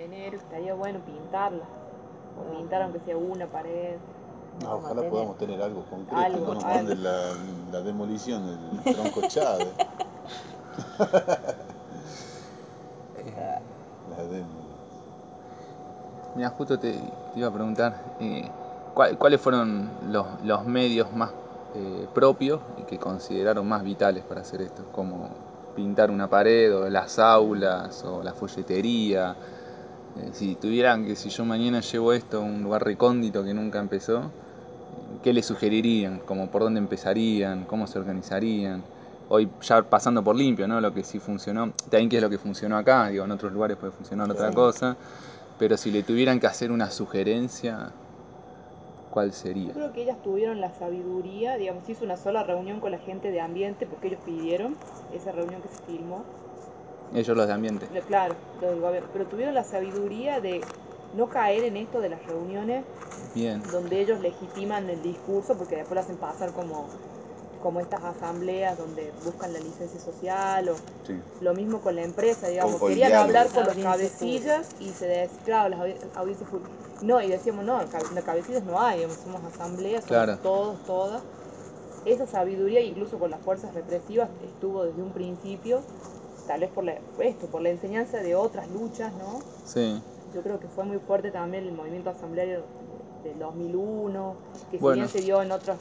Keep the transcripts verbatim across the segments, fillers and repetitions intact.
tener, estaría bueno pintarla, o pintar aunque sea una pared. No, ojalá tener podamos tener algo concreto, Algo, no nos algo. manden la, la demolición del tronco Chávez. La demo. Mira, justo te, te iba a preguntar, eh, ¿cuál, ¿cuáles fueron los, los medios más eh, propios y que consideraron más vitales para hacer esto? Como pintar una pared, o las aulas, o la folletería. Eh, si tuvieran que, si yo mañana llevo esto a un lugar recóndito que nunca empezó, ¿qué le sugerirían? Como por dónde empezarían, cómo se organizarían. Hoy ya pasando por limpio, ¿no? Lo que sí funcionó, también qué es lo que funcionó acá, digo, en otros lugares puede funcionar otra Sí. cosa, pero si le tuvieran que hacer una sugerencia, ¿cuál sería? Yo creo que ellas tuvieron la sabiduría, digamos, se hizo una sola reunión con la gente de ambiente porque ellos pidieron esa reunión que se filmó. Ellos los de ambiente. Lo- Claro, los del gobierno, pero tuvieron la sabiduría de no caer en esto de las reuniones Bien. donde ellos legitiman el discurso porque después lo hacen pasar como, como estas asambleas donde buscan la licencia social o Sí. lo mismo con la empresa, digamos, O- o el querían diálogo. hablar con los Audiencias cabecillas y se decía, claro, las audi- audiencias públicas. No, y decíamos, no, cabe- de cabecillas no hay, digamos, somos asambleas, somos Claro. todos, todas. Esa sabiduría, incluso con las fuerzas represivas, estuvo desde un principio, tal vez por la, esto, por la enseñanza de otras luchas, ¿no? Sí. Yo creo que fue muy fuerte también el movimiento asambleario del dos mil uno, que si Bueno. bien se dio en otros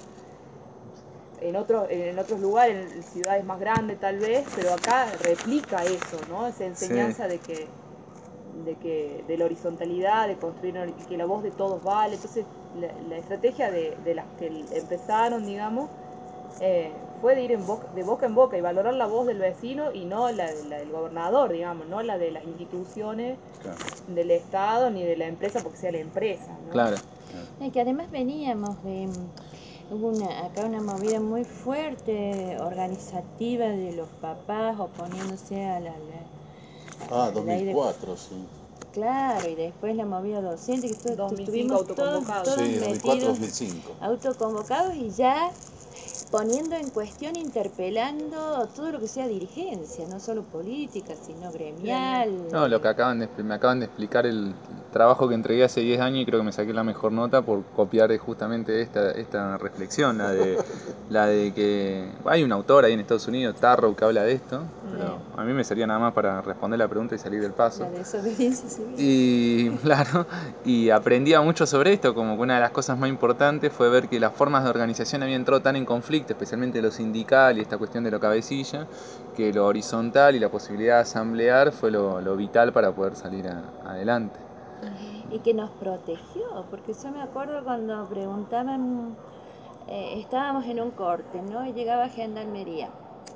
en otros en otros lugares, en ciudades más grandes tal vez, pero acá replica eso, ¿no? Esa enseñanza Sí. de que de que de la horizontalidad, de construir una- que la voz de todos vale. Entonces, la, la estrategia de, de las que empezaron, digamos, eh, fue de ir en boca, de boca en boca y valorar la voz del vecino y no la, de- la del gobernador, digamos, no la de las instituciones Claro. del Estado ni de la empresa porque sea la empresa, ¿no? Claro. Y que además veníamos de, mm, hubo una, acá una movida muy fuerte, organizativa de los papás oponiéndose a la, la, Ah, a la ley de... dos mil cuatro, sí. Claro, y después la movida docente, que estu- dos mil cinco estuvimos todos, autoconvocados. todos Sí, dos mil cuatro, metidos, dos mil cinco. autoconvocados y ya poniendo en cuestión, interpelando todo lo que sea dirigencia, no solo política, sino gremial. No, lo que acaban de, me acaban de explicar el trabajo que entregué hace diez años y creo que me saqué la mejor nota por copiar justamente esta, esta reflexión, la de, la de que hay un autor ahí en Estados Unidos, Tarrow, que habla de esto, pero a mí me servía nada más para responder la pregunta y salir del paso. La desobediencia civil. Y claro, y aprendía mucho sobre esto, como que una de las cosas más importantes fue ver que las formas de organización habían entrado tan en conflicto, especialmente lo sindical y esta cuestión de lo cabecilla, que lo horizontal y la posibilidad de asamblear fue lo, lo vital para poder salir a, adelante. Y que nos protegió, porque yo me acuerdo cuando preguntaban, eh, estábamos en un corte, ¿no? Y llegaba Gendarmería.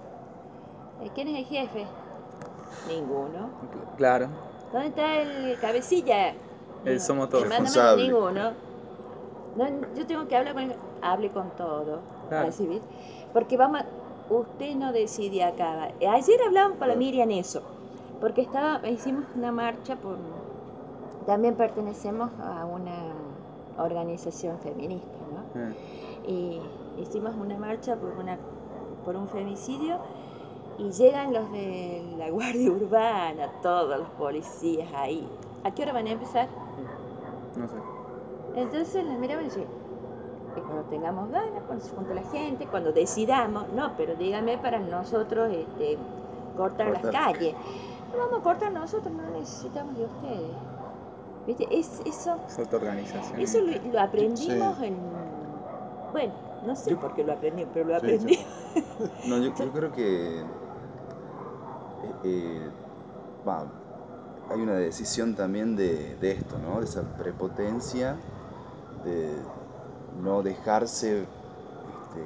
Eh, ¿Quién es el jefe? Ninguno. Claro. ¿Dónde está el cabecilla? El somos todos. "Eh, mándame Responsable. ninguno. No, yo tengo que hablar con el... Hable con todo. Claro. Así, ¿ves? Porque vamos a... Usted no decide acá. Ayer hablaban para Claro. Miriam eso. Porque estaba, hicimos una marcha por... También pertenecemos a una organización feminista, ¿no? Eh, Y hicimos una marcha por, una, por un femicidio y llegan los de la Guardia Urbana, todos los policías ahí. ¿A qué hora van a empezar? no sé. Entonces les miramos y decimos, y cuando tengamos ganas, cuando se junte la gente, cuando decidamos, no, pero dígame para nosotros este, cortar, Cortar. las calles. No vamos a cortar nosotros, no necesitamos de ustedes. ¿Viste? Es, eso Es autoorganización. eso lo, lo aprendimos Sí. en... Bueno, no sé Yo- por qué lo aprendí, pero lo Sí, aprendí. yo- No, yo, yo creo que eh, eh, va, hay una decisión también de, de esto, ¿no? De esa prepotencia, de no dejarse este,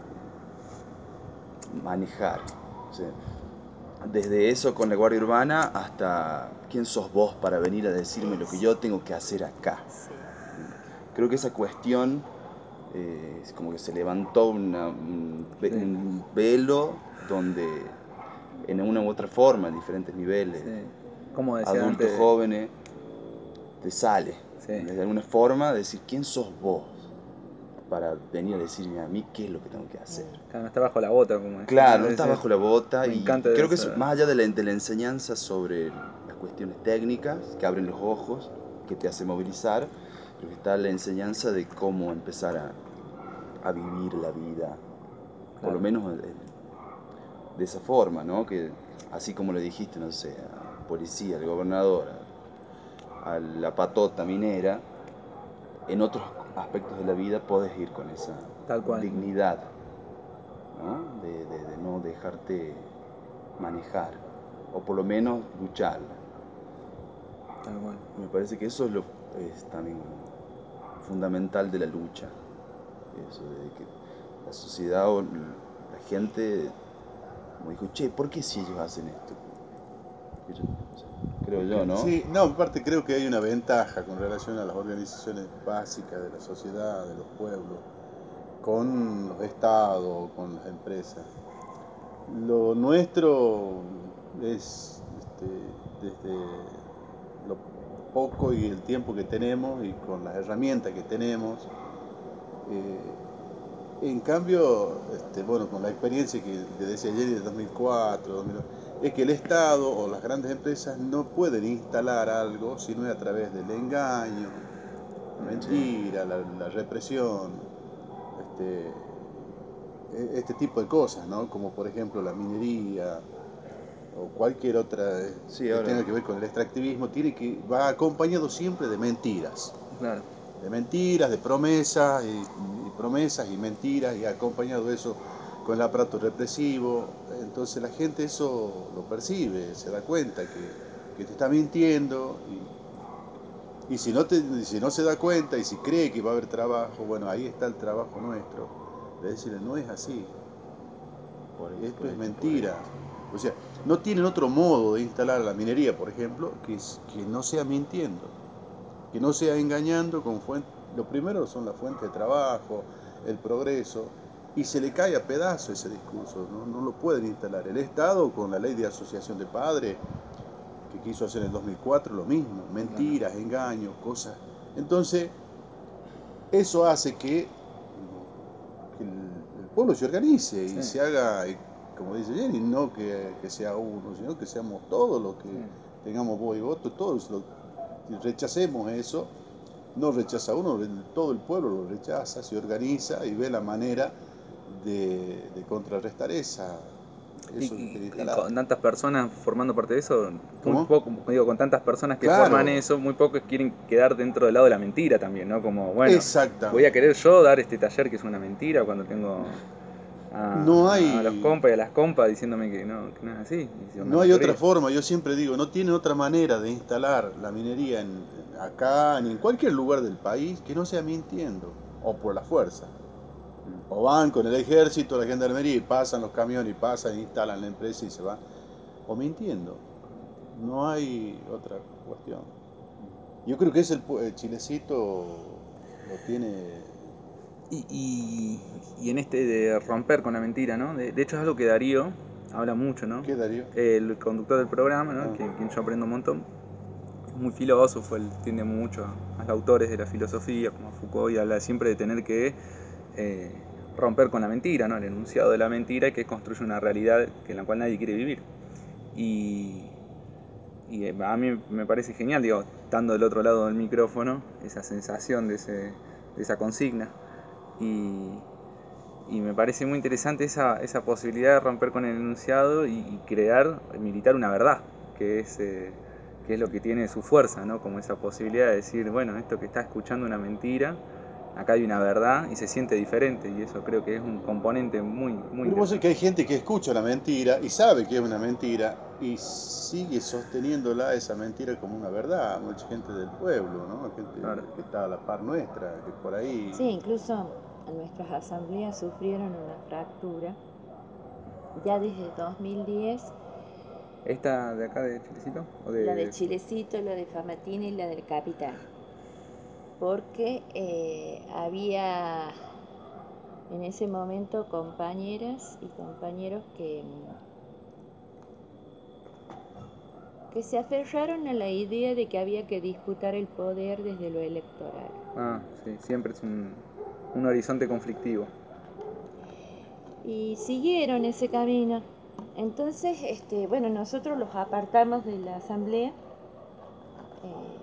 manejar. O sea, desde eso con la Guardia Urbana hasta quién sos vos para venir a decirme lo que yo tengo que hacer acá. Sí. Creo que esa cuestión eh, es como que se levantó una- un, ve- Sí. un velo donde en una u otra forma, en diferentes niveles, Sí. Como decía adultos, antes. jóvenes, te sale. Sí. De alguna forma decir quién sos vos para venir a decirme a mí qué es lo que tengo que hacer. Claro, no está bajo la bota, como decía. Claro, no Debe está ser- bajo la bota Me y, encanta y creo que eso. es más allá de la, de la enseñanza sobre las cuestiones técnicas que abren los ojos, que te hace movilizar, pero que está la enseñanza de cómo empezar a, a vivir la vida, por Claro. lo menos eh, de esa forma, ¿no? Que así como le dijiste, no sé, al policía, al gobernador, a, a la patota minera, en otros aspectos de la vida podés ir con esa Tal cual. dignidad, ¿no? De, de, de no dejarte manejar, o por lo menos lucharla. Tal cual. Me parece que eso es, lo, es también fundamental de la lucha, eso de que la sociedad o la gente, como dijo, che, ¿por qué si ellos hacen esto? Yo, o sea, creo yo, ¿no? Sí, no, aparte creo que hay una ventaja con relación a las organizaciones básicas de la sociedad, de los pueblos, con los estados, con las empresas. Lo nuestro es este, desde lo poco y el tiempo que tenemos y con las herramientas que tenemos. Eh, en cambio, este, bueno, con la experiencia que le decía Jenny de dos mil cuatro, dos mil dos, es que el Estado o las grandes empresas no pueden instalar algo si no es a través del engaño, la mentira, la, la represión, este, este tipo de cosas, ¿no? Como por ejemplo la minería o cualquier otra eh, Sí, que ahora, tenga que ver con el extractivismo, tiene que, va acompañado siempre de mentiras. Claro. De mentiras, de promesas, y, y promesas y mentiras, y acompañado eso con el aparato represivo. Entonces la gente eso lo percibe, se da cuenta que, que te está mintiendo, y, y si, no te, si no se da cuenta y si cree que va a haber trabajo, bueno, ahí está el trabajo nuestro, de decirle, no es así, por esto, esto por es esto, mentira. por esto. O sea, no tienen otro modo de instalar la minería, por ejemplo, que, es, que no sea mintiendo, que no sea engañando con fuente. Lo primero son las fuentes de trabajo, el progreso, y se le cae a pedazo ese discurso, ¿no? No lo pueden instalar. El Estado, con la ley de asociación de padres, que quiso hacer en el dos mil cuatro, lo mismo, mentiras, engaños, cosas. Entonces, eso hace que, que el, el pueblo se organice y Sí. se haga, como dice Jenny, no que, que sea uno, sino que seamos todos los que Sí. tengamos voz y voto, todos los, rechacemos eso. No rechaza uno, todo el pueblo lo rechaza, se organiza y ve la manera de, de contrarrestar esa, Y, eso que y- quiere y instalar. con tantas personas formando parte de eso, muy ¿Cómo? poco, digo, con tantas personas que forman Claro, eso, muy pocos quieren quedar dentro del lado de la mentira también, ¿no? Como, bueno, voy a exactamente. querer yo dar este taller que es una mentira cuando tengo No a, a los hay, compas y a las compas diciéndome que no, que no es así, y son la no hay otra mayoría. forma, yo siempre digo, no tiene otra manera de instalar la minería en, acá ni en cualquier lugar del país que no sea mintiendo o por la fuerza. O van con el ejército, la gendarmería y pasan los camiones y pasan, instalan la empresa y se van. O mintiendo. No hay otra cuestión. Yo creo que es el, el Chilecito lo tiene. Y, y, y en este de romper con la mentira, ¿no? De, de hecho es algo que Darío habla mucho, ¿no? ¿Qué, Darío? El conductor del programa, ¿no? Ah. Que, quien yo aprendo un montón. Es muy filósofo, él tiende mucho a los autores de la filosofía, como Foucault, y habla siempre de tener que eh, romper con la mentira, ¿no? El enunciado de la mentira que construye una realidad que en la cual nadie quiere vivir. Y, y a mí me parece genial, digo, estando del otro lado del micrófono, esa sensación de, ese, de esa consigna. Y, y me parece muy interesante esa, esa posibilidad de romper con el enunciado y, y crear, militar una verdad, que es, eh, que es lo que tiene su fuerza, ¿no? Como esa posibilidad de decir, bueno, esto que está escuchando una mentira, acá hay una verdad y se siente diferente, y eso creo que es un componente muy, muy Pero vos sabés interesante. que hay gente que escucha la mentira y sabe que es una mentira y sigue sosteniéndola esa mentira como una verdad. Mucha gente del pueblo, ¿no? Gente Claro. que está a la par nuestra, que por ahí. Sí, incluso nuestras asambleas sufrieron una fractura. Ya desde dos mil diez, ¿Esta de acá de Chilecito? ¿O la de de... Chilecito, la de Famatina y la del Capital. Porque eh, había en ese momento compañeras y compañeros que, que se aferraron a la idea de que había que disputar el poder desde lo electoral. Ah, sí, siempre es un, un horizonte conflictivo. Y siguieron ese camino. Entonces, este, bueno, nosotros los apartamos de la asamblea Eh,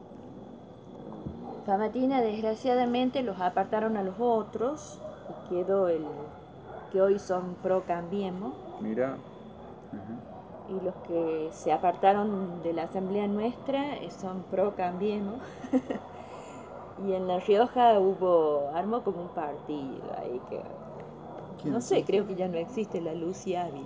Famatina, desgraciadamente, los apartaron a los otros y quedó el que hoy son pro Cambiemos. Mira. Ujú. Y los que se apartaron de la asamblea nuestra eh, son pro Cambiemos. Y en La Rioja hubo, armó como un partido ahí que, ¿Quién? no sé, creo que ya no existe la Lucy Ávila.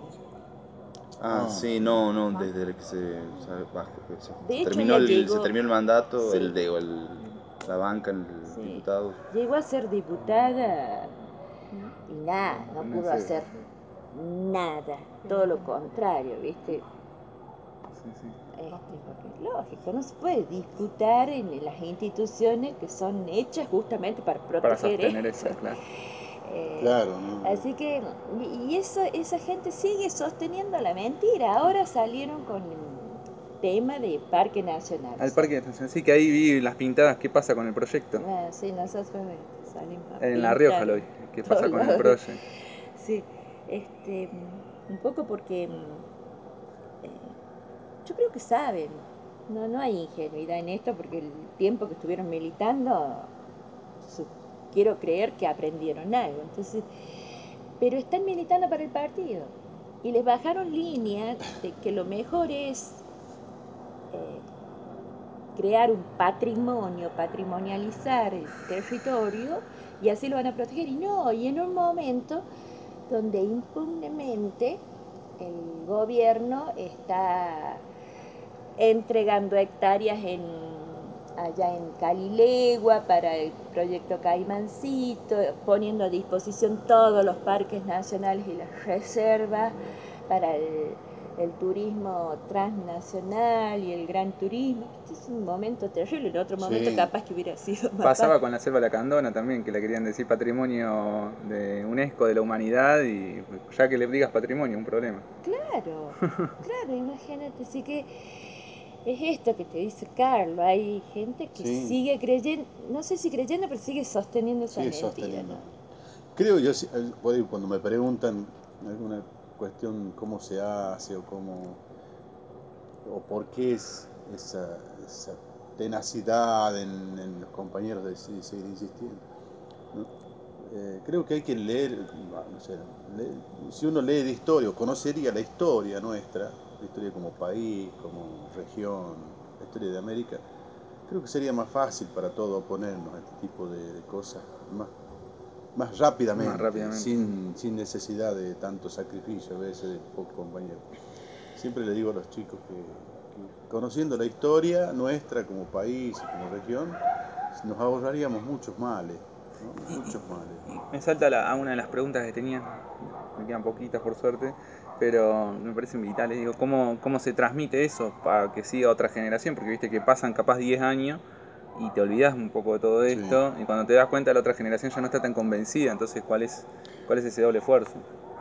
Ah, Ah. sí, no, no, desde el que se, o sea, bajo- se, De se hecho, terminó ya el, llegó, se terminó el mandato, sí, el de el- la banca, el sí, diputado. llegó a ser diputada y nada, no No pudo sé. hacer nada, todo lo contrario, ¿viste? Sí, sí. Este, porque lógico, no se puede disputar en las instituciones que son hechas justamente para Para proteger sostener eso. eso, claro. Eh, Claro, ¿no? Así que, y, y eso, esa gente sigue sosteniendo la mentira. Ahora salieron con el tema de Parque Nacional. Al Parque Nacional, sí, que ahí vi las pintadas, ¿qué pasa con el proyecto? Ah, sí, nosotros eh, salimos a En La pintar Rioja lo vi, en ¿qué todos pasa con el lados. proyecto? Sí, este, un poco porque eh, yo creo que saben, no, no hay ingenuidad en esto porque el tiempo que estuvieron militando, su- quiero creer que aprendieron algo. Entonces, pero están militando para el partido y les bajaron línea de que lo mejor es eh, crear un patrimonio, patrimonializar el territorio y así lo van a proteger. Y no, y en un momento donde impunemente el gobierno está entregando hectáreas en, allá en Calilegua para el proyecto Caimancito, poniendo a disposición todos los parques nacionales y las reservas para el, el turismo transnacional y el gran turismo. Este es un momento terrible, en otro momento Sí. capaz que hubiera sido más Pasaba fácil. con la selva lacandona también, que le querían decir patrimonio de UNESCO de la humanidad y ya que le digas patrimonio, un problema. Claro, claro, imagínate, así que es esto que te dice Carlos, hay gente que Sí. sigue creyendo, no sé si creyendo, pero sigue sosteniendo esa Sigue mentira, sosteniendo. ¿no? Creo yo, si- eh, por ahí cuando me preguntan alguna cuestión, cómo se hace o cómo, o por qué es esa, esa tenacidad en, en los compañeros de si- seguir insistiendo, ¿no? Eh, creo que hay que leer, no sé, leer- si uno lee de historia o conocería la historia nuestra, la historia como país, como región, la historia de América, creo que sería más fácil para todos oponernos a este tipo de, de cosas más, más rápidamente, Más rápidamente. sin, sin necesidad de tanto sacrificio a veces de pocos compañeros. Siempre le digo a los chicos que, que conociendo la historia nuestra como país y como región, nos ahorraríamos muchos males, ¿no? Muchos males. Me salta la- a una de las preguntas que tenía, me quedan poquitas por suerte, pero me parecen vitales. Digo, ¿cómo, cómo se transmite eso para que siga otra generación? Porque viste que pasan capaz diez años y te olvidas un poco de todo Sí. esto, y cuando te das cuenta la otra generación ya no está tan convencida, entonces ¿cuál es, cuál es ese doble esfuerzo?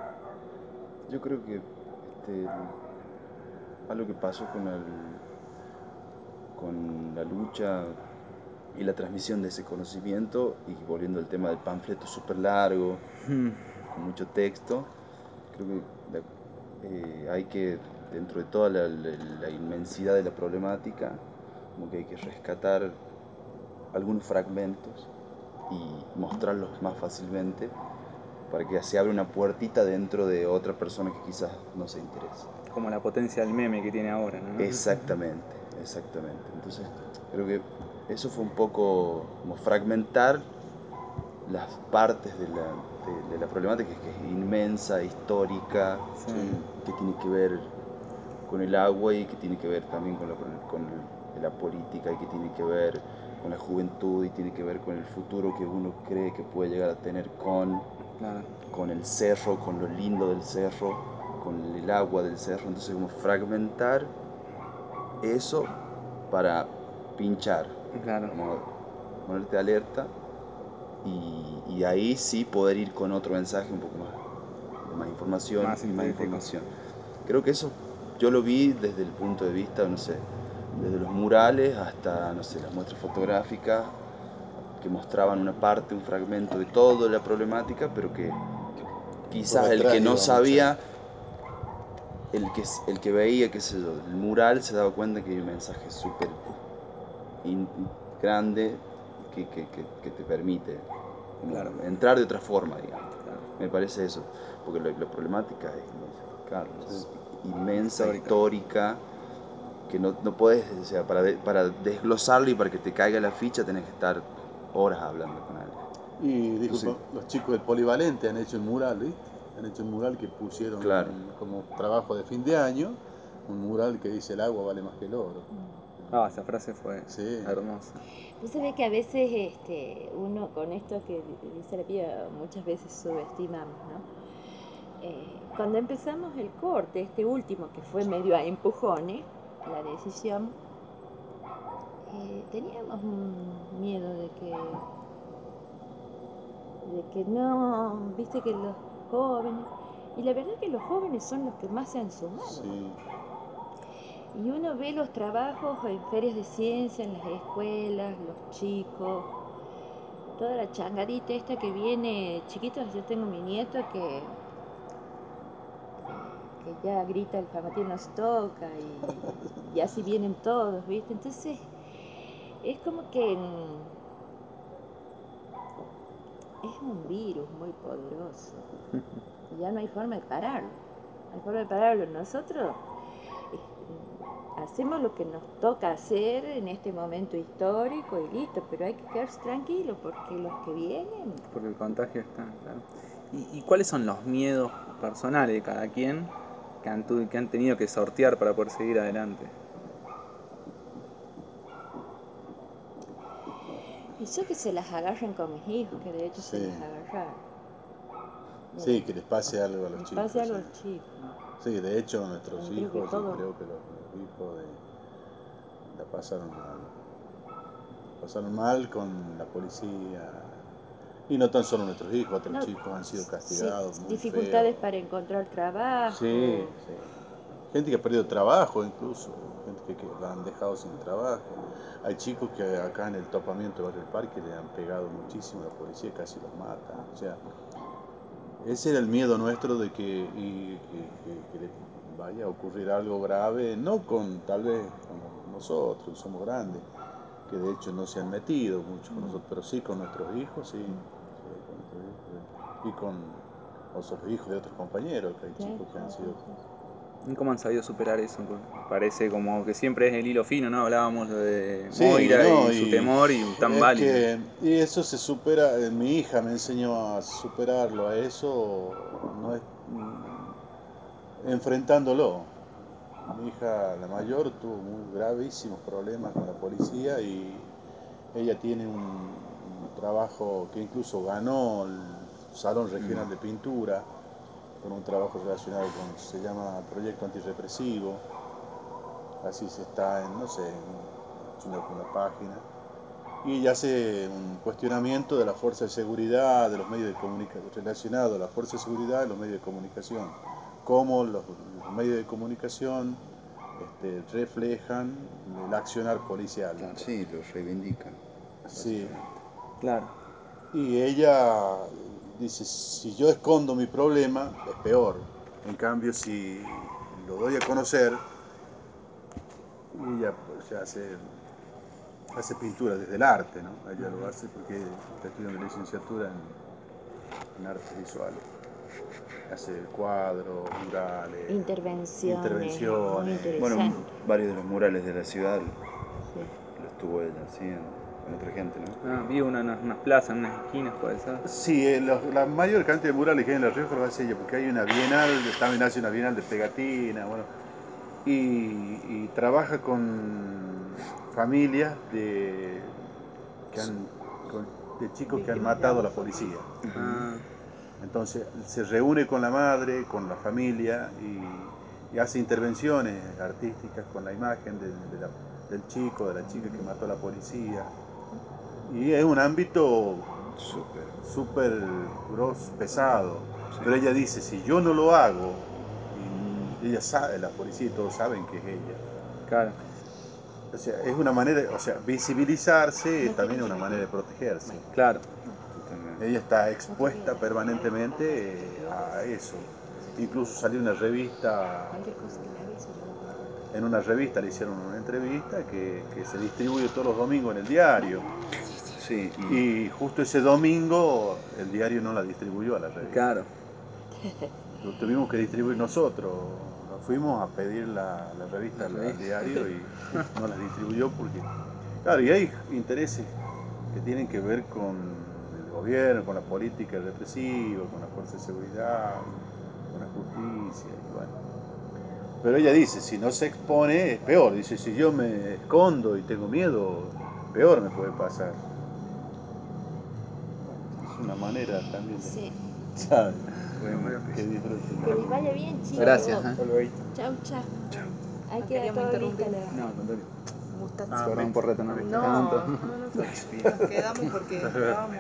Yo creo que este, algo que pasó con, el, con la lucha y la transmisión de ese conocimiento, y volviendo al tema del panfleto súper largo, con mucho texto, creo que la- eh, hay que, dentro de toda la, la- la inmensidad de la problemática, como que hay que rescatar algunos fragmentos y mostrarlos más fácilmente para que se abra una puertita dentro de otra persona que quizás no se interese. Como la potencia del meme que tiene ahora, ¿no? Exactamente, exactamente. Entonces, creo que eso fue un poco como fragmentar las partes de la, de, de la problemática, que es inmensa, histórica, Sí. que tiene que ver con el agua y que tiene que ver también con la, con la política y que tiene que ver con la juventud y tiene que ver con el futuro que uno cree que puede llegar a tener con, Claro. con el cerro, con lo lindo del cerro, con el agua del cerro. Entonces, como fragmentar eso para pinchar, Claro. como ponerte alerta y, y ahí sí poder ir con otro mensaje un poco más, de más información Más y más sintético. información. Creo que eso yo lo vi desde el punto de vista, no sé, desde los murales hasta, no sé, las muestras fotográficas que mostraban una parte, un fragmento de toda la problemática, pero que quizás Por el atrás que no iba sabía, el que, el que veía, qué sé yo, el mural se daba cuenta que hay un mensaje súper in- grande que, que, que, que te permite como Claro. entrar de otra forma, digamos. Claro. Me parece eso, porque la, la problemática es, como dice Carlos, Sí. inmensa, Histórica. histórica, que no, no puedes, o sea, para, de- para desglosarla y para que te caiga la ficha tenés que estar horas hablando con alguien. Y disculpa, Entonces- los chicos del Polivalente han hecho un mural, ¿viste? Han hecho un mural que pusieron Claro. como trabajo de fin de año, un mural que dice el agua vale más que el oro. Ah, esa frase fue Sí. hermosa. Vos sabés que a veces este, uno con esto que dice la piba muchas veces subestimamos, ¿no? Eh, cuando empezamos el corte, este último que fue medio a empujones, la decisión, eh, teníamos un miedo de que, de que no, viste que los jóvenes, y la verdad que los jóvenes son los que más se han sumado. Sí. Y uno ve los trabajos en ferias de ciencia, en las escuelas, los chicos, toda la changadita esta que viene, chiquitos, yo tengo mi nieto que, que ya grita el Famatín nos toca y, y así vienen todos, ¿viste? Entonces, es como que mm, es un virus muy poderoso y ya no hay forma de pararlo, no hay forma de pararlo. Nosotros hacemos lo que nos toca hacer en este momento histórico y listo, pero hay que quedarse tranquilo porque los que vienen... Porque el contagio está, claro. ¿Y, y cuáles son los miedos personales de cada quien que han, tu- que han tenido que sortear para poder seguir adelante? Y yo que se las agarren con mis hijos, que de hecho se Sí. les agarraron. Sí, que les pase algo a los Les chicos. pase algo a sí. los chicos. Sí, de hecho nuestros Yo creo que hijos, todo- y creo que los, los hijos de, la pasaron mal. Pasaron mal con la policía. Y no tan solo nuestros hijos, otros No, chicos han sido sí, castigados muy dificultades feo. para encontrar trabajo. Sí, sí. Gente que ha perdido trabajo incluso, gente que, que la han dejado sin trabajo. Hay chicos que acá en el topamiento de Barrio del Parque le han pegado muchísimo a la policía y casi los mata. O sea, ese era el miedo nuestro de que, y, que, que- que le vaya a ocurrir algo grave, no con tal vez como nosotros, somos grandes, que de hecho no se han metido mucho con nosotros, pero sí con nuestros hijos, sí, sí, con nuestros hijos, y con otros hijos de otros compañeros, que hay Sí, chicos que han sí, sido... sí, sí. ¿Y cómo han sabido superar eso? Porque parece como que siempre es el hilo fino, ¿no? Hablábamos de Sí, Moira no, y su y temor y tan es válido. que y eso se supera, eh, mi hija me enseñó a superarlo, a eso, no es mm, enfrentándolo. Mi hija, la mayor, tuvo muy gravísimos problemas con la policía y ella tiene un, un trabajo que incluso ganó el Salón Regional de Pintura por un trabajo relacionado con, se llama Proyecto Antirrepresivo, así se está en, no sé, en una, una página, y ella hace un cuestionamiento de la fuerza de seguridad, de los medios de comunicación, relacionado a la fuerza de seguridad y los medios de comunicación, cómo los, los medios de comunicación este, reflejan el accionar policial. Ah, sí, lo reivindican. Sí. Claro. Y ella dice, si yo escondo mi problema, es peor. En cambio, si lo doy a conocer, y ella pues, hace, hace pintura desde el arte, ¿no? Ella lo hace porque está estudiando licenciatura en, en artes visuales. Hace cuadros, murales, Intervenciones, muy intervenciones. interesantes. Bueno, Interesante. varios de los murales de la ciudad Sí. los tuvo ella, sí, con otra gente, ¿no? Ah, vi una en unas unas plazas, en unas esquinas, puede ser. Sí, eh, los- la mayor cantidad de murales que hay en La Rioja lo hace ella, porque hay una bienal, también hace una bienal de pegatina, bueno, y, y trabaja con familias de, que han- con- de chicos que han Víctimas de matado a la abuso policía. Ah, Entonces se reúne con la madre, con la familia y, y hace intervenciones artísticas con la imagen de- de la- del chico, de la chica que mató a la policía. Y es un ámbito Súper. súper gros, pesado. Sí. Pero ella dice, si yo no lo hago, y ella sabe, la policía y todos saben que es ella. claro. O sea, es una manera, o sea, visibilizarse No también es quieren una que manera de me protegerse. Claro. Totalmente. Ella está expuesta permanentemente a eso. Incluso salió una revista Cualquier cosa que me avise, yo lo contesto. en una revista le hicieron una entrevista que, que se distribuye todos los domingos en el diario. Sí, y, Y justo ese domingo el diario no la distribuyó a la revista. Claro. Lo tuvimos que distribuir nosotros. Nos fuimos a pedir la, la revista al, al diario y no la distribuyó porque, claro, y hay intereses que tienen que ver con el gobierno, con la política represiva, con la fuerza de seguridad, con la justicia, y bueno. Pero ella dice, si no se expone es peor. Dice, si yo me escondo y tengo miedo, peor me puede pasar. Bueno, es una manera también de... Sí. ¿Sabes? bueno, Que disfruten. Que les vaya bien, chicos. Gracias. ¿eh? Chau, chau. Ahí No queda queríamos todo listo. interrumpir. La... No, al contrario. Gustazo. Ah, Perdón por retener No, tanto. no, no, nos quedamos porque estábamos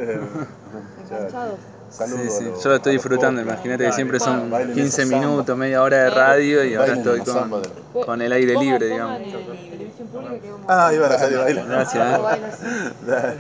enganchados. Saludos. Sí, sí. a los- Yo lo estoy a los disfrutando. podcasts. Imagínate que siempre son Bailen quince esa samba. minutos, media hora de Eh. radio y ahora Bailen estoy la samba con, de- con el aire Pongan- libre, pongan digamos. en televisión pública que vamos Ah, a iban a salir bailando. Gracias, Algo ¿eh? baila así. Dale.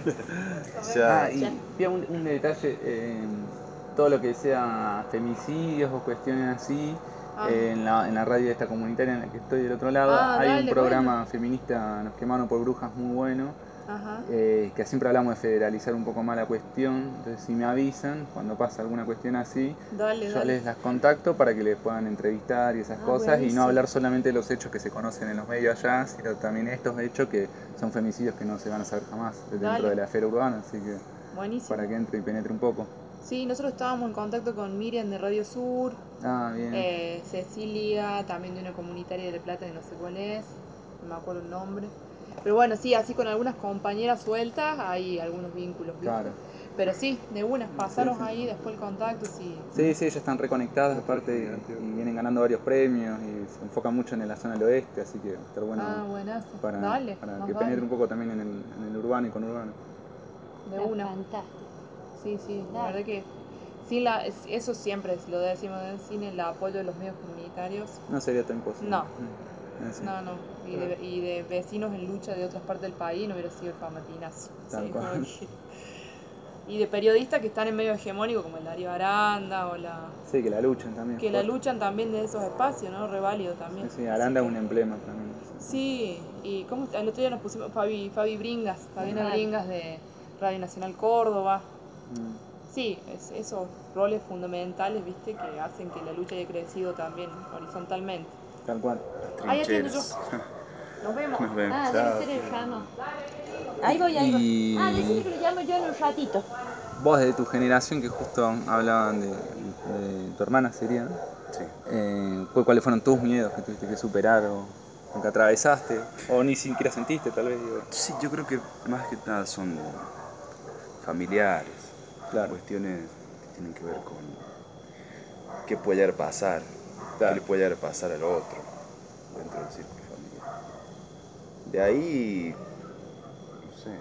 Ah, Chao. y pida un, un detalle, eh, todo lo que sea femicidios o cuestiones así, Ah. eh, en, la, en la radio esta comunitaria en la que estoy del otro lado, Ah, hay dale, un programa feminista, Nos quemaron por brujas, muy bueno, Ajá. eh, que siempre hablamos de federalizar un poco más la cuestión, entonces si me avisan, cuando pasa alguna cuestión así, Dale, yo dale. les las contacto para que les puedan entrevistar y esas Ah, cosas, y buenísimo. no hablar solamente de los hechos que se conocen en los medios allá, sino también estos hechos que son femicidios que no se van a saber jamás dentro Dale. de la esfera urbana, así que Buenísimo. para que entre y penetre un poco. Sí, nosotros estábamos en contacto con Miriam de Radio Sur, Ah, bien. eh, Cecilia, también de una comunitaria de La Plata que no sé cuál es, no me acuerdo el nombre. Pero bueno, sí, así con algunas compañeras sueltas hay algunos vínculos, ¿viste? Claro. Pero sí, de unas, pasaros sí. ahí después el contacto, sí. Sí, sí, ellas están reconectadas aparte y vienen ganando varios premios y se enfocan mucho en la zona del oeste, así que va a estar bueno Ah, buenazo. para, Dale, para más que vale. penetre un poco también en el, en el urbano y conurbano. De Está una. fantástico. Sí, sí, la Dale. verdad que sin la, es- eso siempre es, lo decimos, ¿eh? Sin el apoyo de los medios comunitarios, No sería tan posible. No. Mm, así, no, no, y de, y de vecinos en lucha de otras partes del país no hubiera sido el famatinazo. Tal Sí, cual. como que- Y de periodistas que están en medio hegemónico como el Darío Aranda o la... Sí, que la luchan también. que la fuerte. luchan también de esos espacios, ¿no? Reválido también. Sí, sí, Así Aranda es que- un emblema también. Sí, y ¿cómo? El otro día nos pusimos Fabi, Fabi Bringas, Fabiana Fabi. Bringas de Radio Nacional Córdoba. Mm, Sí, es, esos roles fundamentales, viste, que hacen que la lucha haya crecido también horizontalmente. tal cual. Ahí atiendo yo. trincheras. Nos vemos. Nos vemos. Ah, Chao, debe ser el sí. ramo. Ahí voy, ahí Y- voy. Ah, decime que lo llamo yo en un ratito. Vos de tu generación que justo hablaban de, de tu hermana sería, ¿no? Sí. Eh, ¿cu- ¿cuáles fueron tus miedos que tuviste que superar o, o que atravesaste? O ni siquiera sentiste tal vez, digo. Sí, yo creo que más que nada son familiares. Claro. Cuestiones que tienen que ver con qué puede llegar a pasar, Claro. qué le puede llegar a pasar al otro dentro del círculo familiar. De ahí, no sé,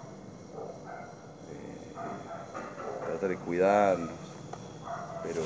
eh, tratar de cuidarnos, pero,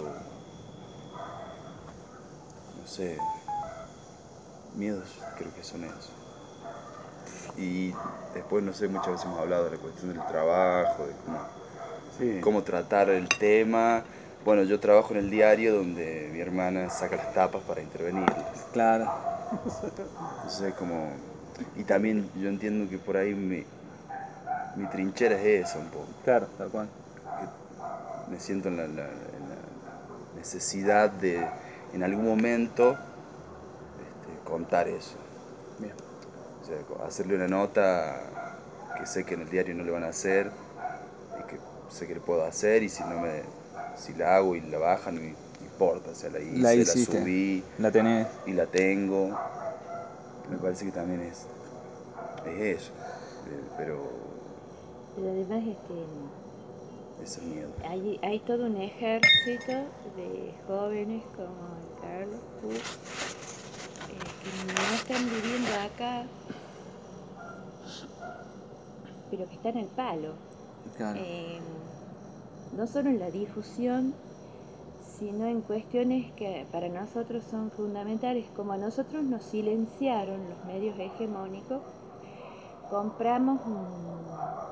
no sé, miedos creo que son esos. Y después, no sé, muchas veces hemos hablado de la cuestión del trabajo, de cómo, Sí. cómo tratar el tema. Bueno, yo trabajo en el diario donde mi hermana saca las tapas para intervenirlas. Claro. Entonces, como... Y también yo entiendo que por ahí mi, mi trinchera es esa un poco. Claro, tal cual. Me siento en la, la- en la necesidad de, en algún momento, este, contar eso. Bien. O sea, co- hacerle una nota que sé que en el diario no le van a hacer y que sé que le puedo hacer, y si no me si la hago y la bajan, no me importa. O sea, la hice, La la, hiciste. subí La tenés. y la tengo. Me parece que también es, es eso. Eh, pero Pero además este, es el miedo. hay, hay todo un ejército de jóvenes como el Carlos, tú, eh, que no están viviendo acá, pero que están al palo. Claro. Eh, no solo en la difusión, sino en cuestiones que para nosotros son fundamentales. Como a nosotros nos silenciaron los medios hegemónicos, compramos un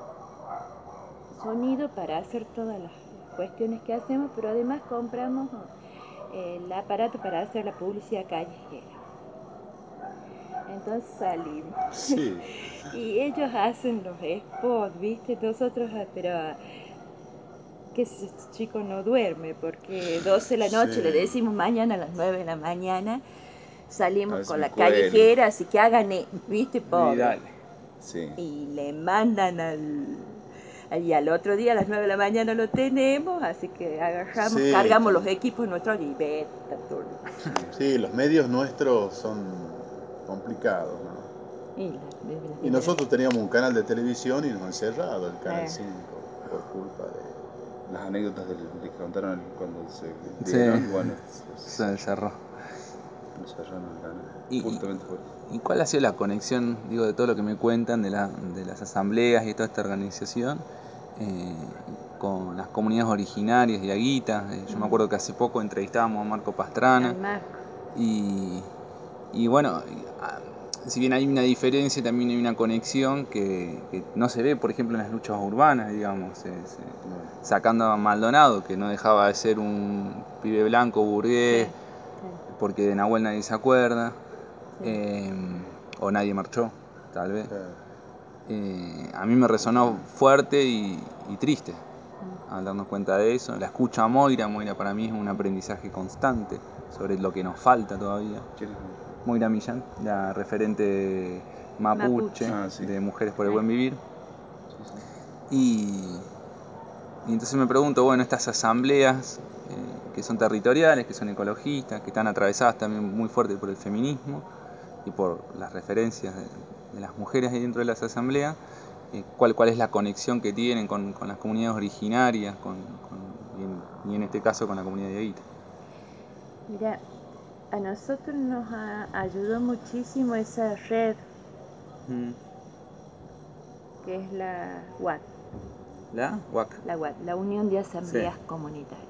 sonido para hacer todas las cuestiones que hacemos, pero además compramos el aparato para hacer la publicidad callejera. Entonces salimos. Sí. Y ellos hacen los spots, ¿viste? Nosotros, ah, pero ah, que ese chico no duerme, porque doce de la noche Sí. le decimos mañana a las nueve de la mañana, A salimos veces con me la cuelgo. callejera, así que hagan, eh, ¿viste? Y Pobre. dale. Sí. Y le mandan al... Y al otro día a las nueve de la mañana lo tenemos, así que agarramos, Sí, cargamos tam- los equipos nuestros y vete, turno. sí, los medios nuestros son complicados, ¿no? Y, la, desde la Y primera- nosotros teníamos un canal de televisión y nos han cerrado el Canal Eh. cinco por culpa de... Las anécdotas del, de que contaron cuando se Sí. dieron, bueno, Se cerró. lo cerraron el canal. Y- Justamente por ¿Y cuál ha sido la conexión, digo, de todo lo que me cuentan de, la, de las asambleas y toda esta organización eh, con las comunidades originarias de Aguita? Eh, yo me acuerdo que hace poco entrevistábamos a Marco Pastrana Al Marco. y, y bueno, a- si bien hay una diferencia, también hay una conexión que, que no se ve, por ejemplo, en las luchas urbanas, digamos, se- se- sacando a Maldonado, que no dejaba de ser un pibe blanco burgués, Sí, porque de Nahuel nadie se acuerda. sí. Eh, o nadie marchó, tal vez. Sí. Eh, a mí me resonó fuerte y, y triste al darnos cuenta de eso. La escucho a Moira, Moira para mí es un aprendizaje constante sobre lo que nos falta todavía. ¿Quién es? Moira Millán, la referente mapuche, Mapuche. Ah, sí. de Mujeres por el Ah. Buen Vivir. Sí, sí. Y, y entonces me pregunto, bueno, estas asambleas eh, que son territoriales, que son ecologistas, que están atravesadas también muy fuerte por el feminismo y por las referencias de, de las mujeres ahí dentro de las asambleas, eh, cuál, cuál es la conexión que tienen con, con las comunidades originarias con, con, y, en, y en este caso con la comunidad de Aguita. Mira, a nosotros nos ha- ayudó muchísimo esa red Mm. que es la U A C, ¿La? Huac. la U A C, la Unión de Asambleas Sí. Comunitarias.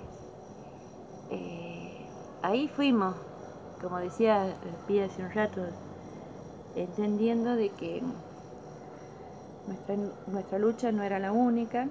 Eh, ahí fuimos, como decía el Pía hace un rato, entendiendo de que nuestra, nuestra lucha no era la única,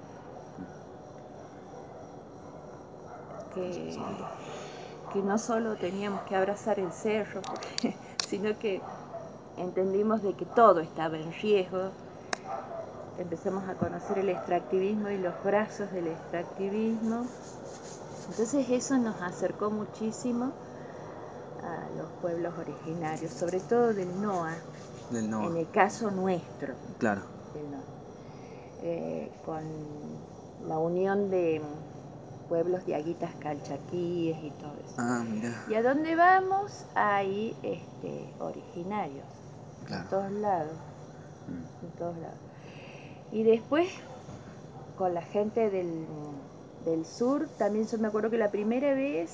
que, que no solo teníamos que abrazar el cerro, porque, sino que entendimos de que todo estaba en riesgo. Empezamos a conocer el extractivismo y los brazos del extractivismo. Entonces eso nos acercó muchísimo a los pueblos originarios, sobre todo del N O A, Del NOA. en el caso nuestro, Claro. del N O A, eh, con la unión de pueblos de Aguitas Calchaquíes y todo eso. Ah, mira. Y a dónde vamos hay este, originarios, Claro. en todos lados, Mm. en todos lados. Y después con la gente del, del sur, también yo me acuerdo que la primera vez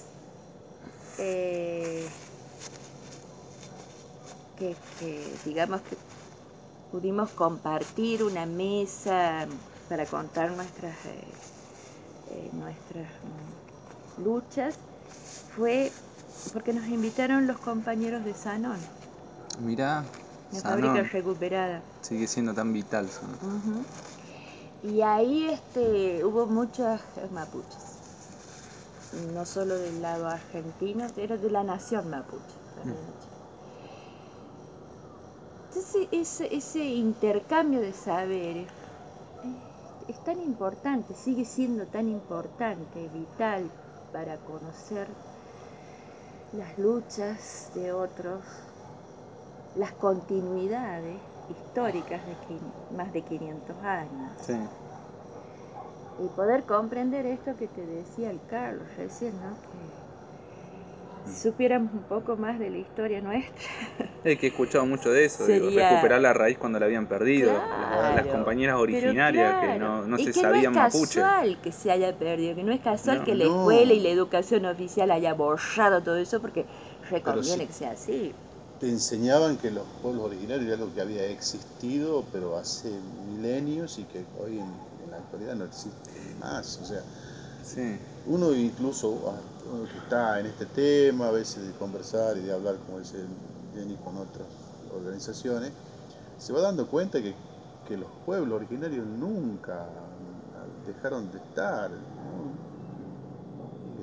eh, que, que digamos que pudimos compartir una mesa para contar nuestras eh, eh, nuestras mm, luchas fue porque nos invitaron los compañeros de Sanón, Mirá, la fábrica Sanón. recuperada. Sigue siendo tan vital, Sanón. Ujú. Y ahí este, hubo muchas mapuches, no solo del lado argentino, era de la nación mapuche. También. Entonces ese, ese intercambio de saberes es, es tan importante, sigue siendo tan importante, vital para conocer las luchas de otros, las continuidades históricas de quin- más de quinientos años. Sí. Y poder comprender esto que te decía el Carlos recién, ¿no? Que supiéramos un poco más de la historia nuestra. Es que he escuchado mucho de eso, digo, Sería- recuperar la raíz cuando la habían perdido, las, las Claro, compañeras pero originarias que claro. no, no Y se que no sabían es mapuche. casual que se haya perdido, que no es casual No. que la No. escuela y la educación oficial haya borrado todo eso, porque Pero reconviene sí, que sea así. te enseñaban que los pueblos originarios era algo que había existido, pero hace milenios y que hoy en, en la actualidad no existe más. O sea, Sí. uno incluso, ah, uno que está en este tema, a veces de conversar y de hablar, como dice Jenny, con otras organizaciones, se va dando cuenta que, que los pueblos originarios nunca dejaron de estar, ¿no?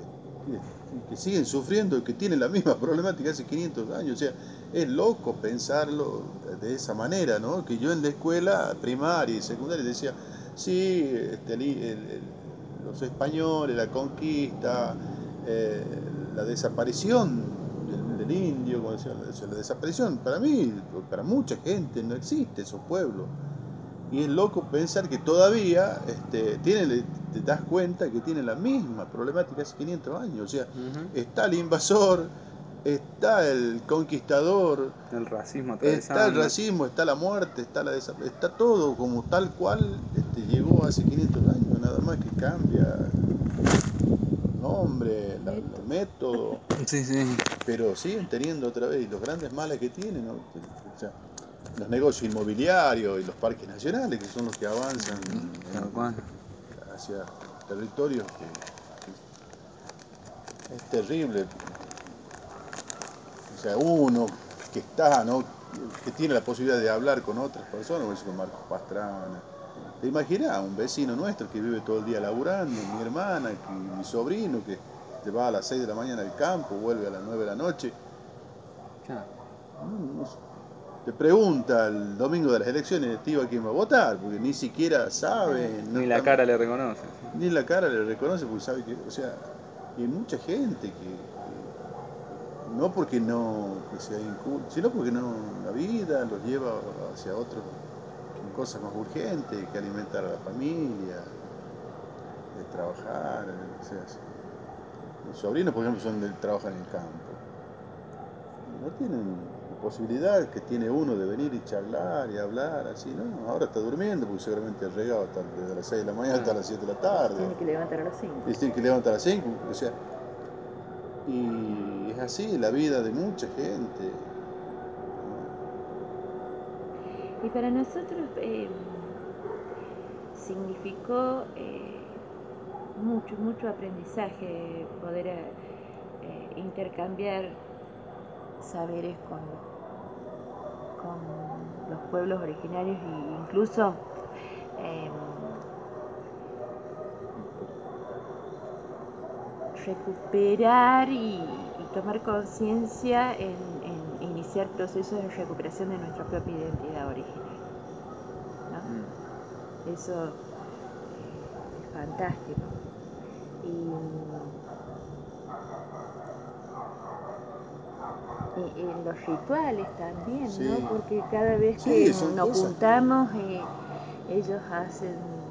que, que siguen sufriendo y que tienen la misma problemática hace quinientos años. O sea, es loco pensarlo de esa manera, ¿no? Que yo en la escuela primaria y secundaria decía, sí, este, el, el, el, los españoles, la conquista, eh, la desaparición del, del indio, como decía, la desaparición, para mí, para mucha gente no existe esos pueblos. Y es loco pensar que todavía este, tienen, te das cuenta que tienen la misma problemática hace quinientos años. O sea, uh-huh. Está el invasor, está el conquistador, el racismo está el racismo, está la muerte, está, la está todo como tal cual este, llegó hace quinientos años, nada más que cambia los nombres, la, los métodos. Sí, sí. Pero siguen teniendo otra vez los grandes males que tienen, ¿no? O sea, los negocios inmobiliarios y los parques nacionales, que son los que avanzan uh-huh. en, hacia territorios que, que es terrible. O sea, uno que está, ¿no? Que tiene la posibilidad de hablar con otras personas, como con Marcos Pastrana. ¿Te imaginas? Un vecino nuestro que vive todo el día laburando, mi hermana, que, mi sobrino, que se va a las seis de la mañana al campo, vuelve a las nueve de la noche. Claro. No, no, te pregunta el domingo de las elecciones, tío, a quién va a votar, porque ni siquiera sabe. No, no ni la está, cara le reconoce. Ni la cara le reconoce, porque sabe que, o sea, y hay mucha gente que, que no porque no que sea inculto, sino porque no la vida los lleva hacia otras cosas más urgentes, que alimentar a la familia, de trabajar, o sea, mis sobrinos, por ejemplo, son de, trabajan en el campo. No tienen la posibilidad que tiene uno de venir y charlar y hablar, así, ¿no? Ahora está durmiendo, porque seguramente el regalo está desde las seis de la mañana hasta las siete de la tarde. Tiene que levantar a las cinco. Y tiene que levantar a las cinco, o sea, y es así la vida de mucha gente. Y para nosotros eh, significó eh, mucho, mucho aprendizaje poder eh, intercambiar saberes con, con los pueblos originarios e incluso eh, recuperar y, y tomar conciencia en, en iniciar procesos de recuperación de nuestra propia identidad original, ¿no? Mm. Eso eh, es fantástico. Y, y, y en los rituales también, sí. ¿No? Porque cada vez sí, que nos juntamos, eh, ellos hacen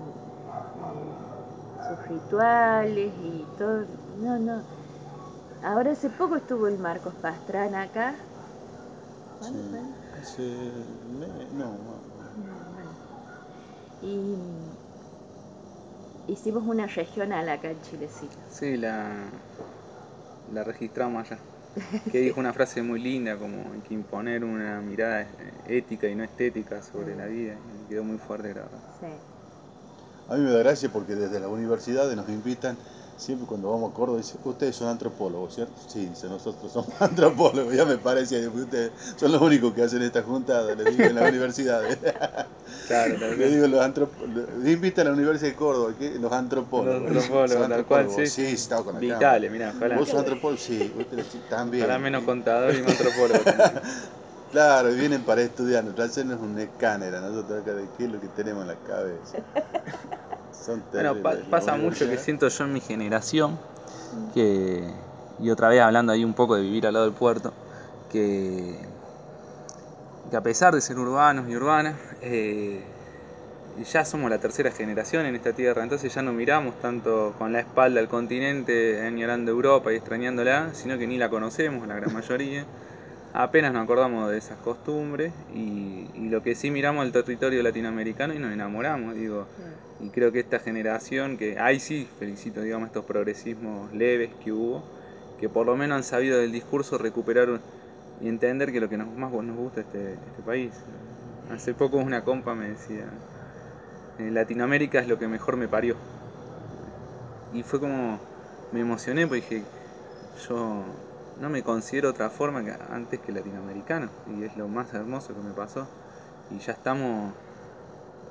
eh, sus rituales y todo. No, no. Ahora hace poco estuvo el Marcos Pastrana acá. ¿Cuándo sí, fue? Hace... Me... No, no, bueno. Y hicimos una regional acá en Chilecito. Sí, la, la registramos allá. Que dijo una frase muy linda, como hay que imponer una mirada ética y no estética sobre sí. la vida. Y quedó muy fuerte grabado. Sí. A mí me da gracia porque desde las universidades nos invitan, siempre cuando vamos a Córdoba, dicen, ustedes son antropólogos, ¿cierto? Sí, dice, nosotros somos antropólogos, ya me parecía, que ustedes son los únicos que hacen esta juntada, les digo, en las universidades. Claro, tal le digo, los antropólogos, invitan a la Universidad de Córdoba, ¿qué? Los antropólogos. Los antropólogos, son antropólogos cual, sí, sí, estaba con la Vitales, mirá, ojalá. ¿Vos sos antropólogo? Sí, ustedes también. Ojalá menos contador y más antropólogo. Claro, y vienen para estudiar, hacernos un escáner a nosotros acá de qué es lo que tenemos en la cabeza. Son bueno, pa pasa mucho que siento yo en mi generación, que, y otra vez hablando ahí un poco de vivir al lado del puerto, que, que a pesar de ser urbanos y urbanas, eh, ya somos la tercera generación en esta tierra, entonces ya no miramos tanto con la espalda al continente, añorando Europa y extrañándola, sino que ni la conocemos, la gran mayoría. Apenas nos acordamos de esas costumbres y, y lo que sí miramos al territorio latinoamericano y nos enamoramos, digo. Sí. Y creo que esta generación, que ahí sí felicito, digamos, estos progresismos leves que hubo, que por lo menos han sabido del discurso recuperar y entender que lo que nos, más nos gusta es este, este país. Hace poco una compa me decía, en Latinoamérica es lo que mejor me parió. Y fue como, me emocioné porque dije, yo no me considero otra forma que antes que latinoamericano y es lo más hermoso que me pasó y ya estamos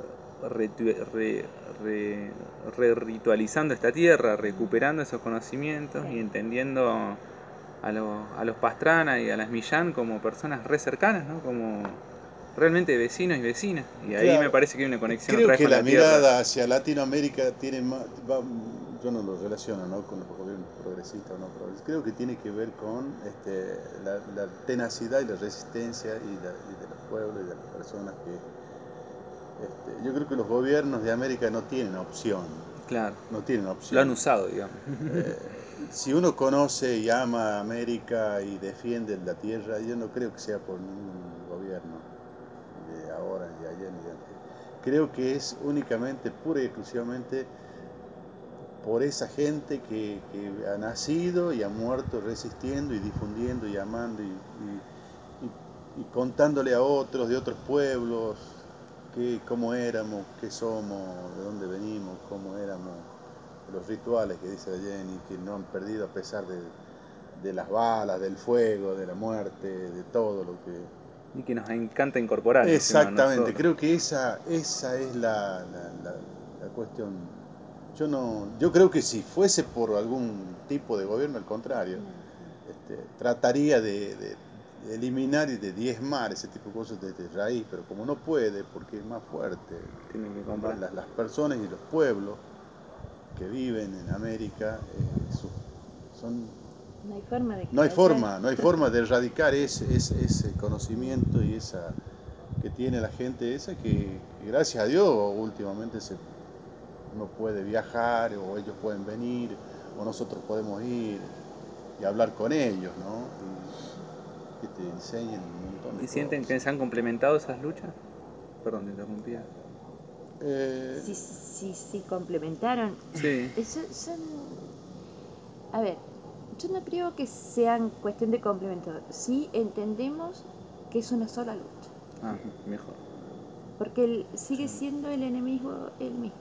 retu- re- re- re- ritualizando esta tierra, recuperando esos conocimientos Sí. y entendiendo a, lo- a los Pastrana y a las Millán como personas re cercanas, ¿no? Como realmente vecinos y vecinas. Y ahí me Claro, parece que hay una conexión creo otra vez que con la la tierra. mirada hacia Latinoamérica tiene más, va- yo no lo relaciono, ¿no?, con los gobiernos progresistas o no progresistas. Creo que tiene que ver con este, la, la tenacidad y la resistencia y, la- y de los pueblos y de las personas que este, yo creo que los gobiernos de América no tienen opción, Claro, no tienen lo opción. han usado, digamos. Eh, si uno conoce y ama a América y defiende la tierra, yo no creo que sea por ningún gobierno de ahora, ni de ayer, ni de antes. Creo que es únicamente, pura y exclusivamente, por esa gente que, que ha nacido y ha muerto resistiendo y difundiendo y amando y, y- y- y contándole a otros de otros pueblos que, cómo éramos, qué somos, de dónde venimos, cómo éramos, los rituales que dice la Jenny, que no han perdido a pesar de, de las balas, del fuego, de la muerte, de todo lo que... Y que nos encanta incorporar encima a Exactamente, nosotros. creo que esa, esa es la, la- la- la cuestión. Yo no, yo creo que si fuese por algún tipo de gobierno, al contrario, este, trataría de, de- de eliminar y de diezmar ese tipo de cosas desde raíz, pero como no puede, porque es más fuerte, Tienen que comprar. las, las personas y los pueblos que viven en América eh, su- son No hay forma de que no hay haya- forma, no hay forma de erradicar ese, ese, ese conocimiento y esa que tiene la gente esa que, que gracias a Dios últimamente se, uno puede viajar o ellos pueden venir o nosotros podemos ir y hablar con ellos, ¿no? Y que te enseñen un montón de ¿Y sienten que cosas. se han complementado esas luchas? Perdón, te interrumpía. Eh, Sí, sí, sí, complementaron. Sí, Eso son. A ver, yo no creo que sean cuestión de complemento. Sí entendemos que es una sola lucha. ah, mejor. Porque él sigue siendo el enemigo él mismo.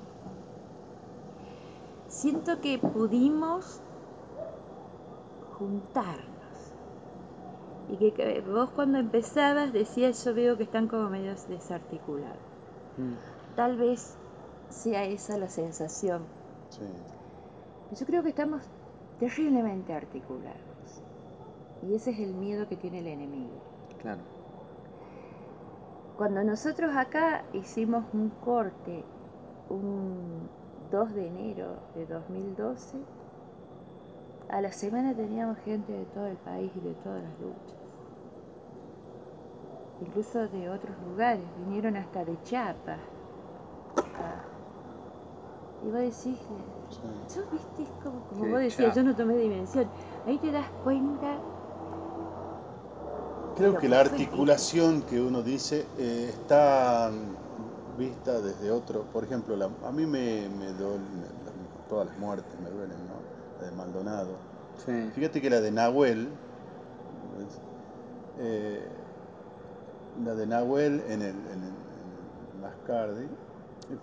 Siento que pudimos juntarnos. Y que, que vos cuando empezabas decías, yo veo que están como medios desarticulados. Mm. Tal vez sea esa la sensación. sí. Yo creo que estamos terriblemente articulados. Y ese es el miedo que tiene el enemigo. Claro. Cuando nosotros acá hicimos un corte, un dos de enero de dos mil doce, a la semana teníamos gente de todo el país y de todas las luchas. Incluso de otros lugares, vinieron hasta de Chiapas. acá. Y vos decís, Sí. yo viste, es como, como Qué vos decías, yo chapa. no tomé dimensión. Ahí te das cuenta. Creo Lo que que la fue el articulación que uno dice eh, está mm, vista desde otro, por ejemplo, la- a mí me, me duelen, las- todas las muertes me duelen, ¿no? La de Maldonado. Sí. Fíjate que la de Nahuel, ¿ves? Eh, la de Nahuel en el, en el, en el Mascardi, eh,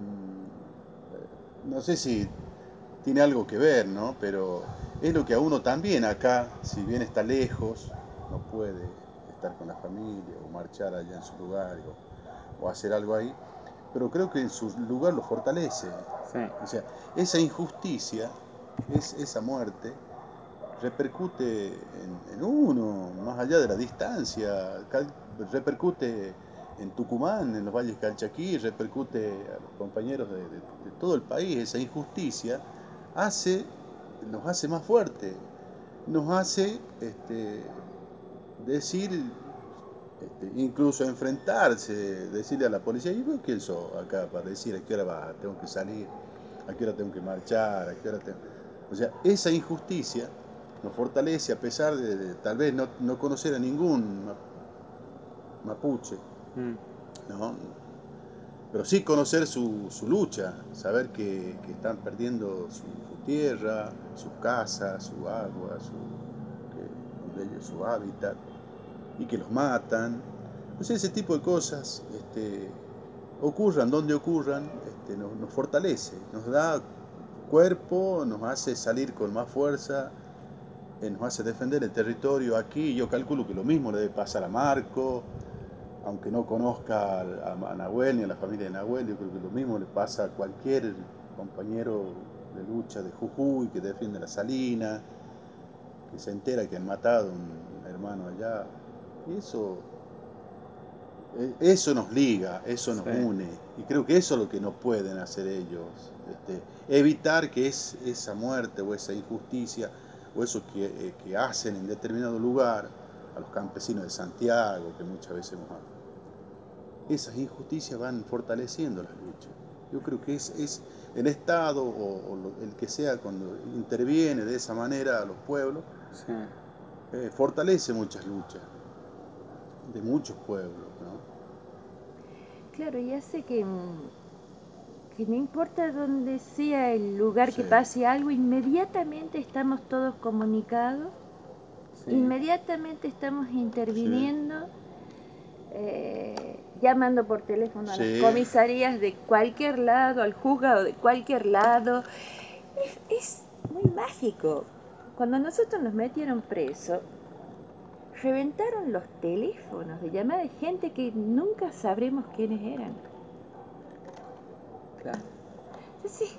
mm, no sé si tiene algo que ver, ¿no? Pero es lo que a uno también acá, si bien está lejos, no puede estar con la familia o marchar allá en su lugar o, o hacer algo ahí, pero creo que en su lugar lo fortalece. Sí. O sea, esa injusticia, es, esa muerte, repercute en, en uno, más allá de la distancia, cal- repercute en Tucumán, en los valles Calchaquí, repercute a los compañeros de, de- de todo el país. Esa injusticia hace, nos hace más fuertes, nos hace este, decir, este, incluso enfrentarse, decirle a la policía, ¿y vos quién sos acá para decir a qué hora va, tengo que salir, a qué hora tengo que marchar, a qué hora tengo... O sea, esa injusticia nos fortalece a pesar de, de tal vez no, no conocer a ningún ma- mapuche, Mm. ¿no? Pero sí conocer su, su lucha, saber que, que están perdiendo su, su tierra, sus casas, su agua, su, que- donde ellos- su hábitat, y que los matan. O sea, ese tipo de cosas este, ocurran donde ocurran, este, nos, nos fortalece, nos da cuerpo, nos hace salir con más fuerza, eh, nos hace defender el territorio aquí. Yo calculo que lo mismo le debe pasar a Marco, aunque no conozca a, a Nahuel ni a la familia de Nahuel, yo creo que lo mismo le pasa a cualquier compañero de lucha de Jujuy que defiende la Salina, que se entera que han matado a un hermano allá. Y eso, eso nos liga, eso nos Sí. une. Y creo que eso es lo que no pueden hacer ellos. Este, evitar que es, esa muerte o esa injusticia o eso que, eh, que hacen en determinado lugar a los campesinos de Santiago, que muchas veces hemos hablado. Esas injusticias van fortaleciendo las luchas. Yo creo que es, es el Estado o, o lo, el que sea cuando interviene de esa manera a los pueblos, Sí. eh, fortalece muchas luchas de muchos pueblos, ¿no? Claro, y hace que, mm, que no importa dónde sea el lugar Sí. que pase algo, inmediatamente estamos todos comunicados, Sí. inmediatamente estamos interviniendo, eh, llamando por teléfono a las Sí. comisarías de cualquier lado, al juzgado de cualquier lado. Es, es muy mágico. Cuando nosotros nos metieron preso, reventaron los teléfonos de llamada de gente que nunca sabremos quiénes eran. Claro. Entonces,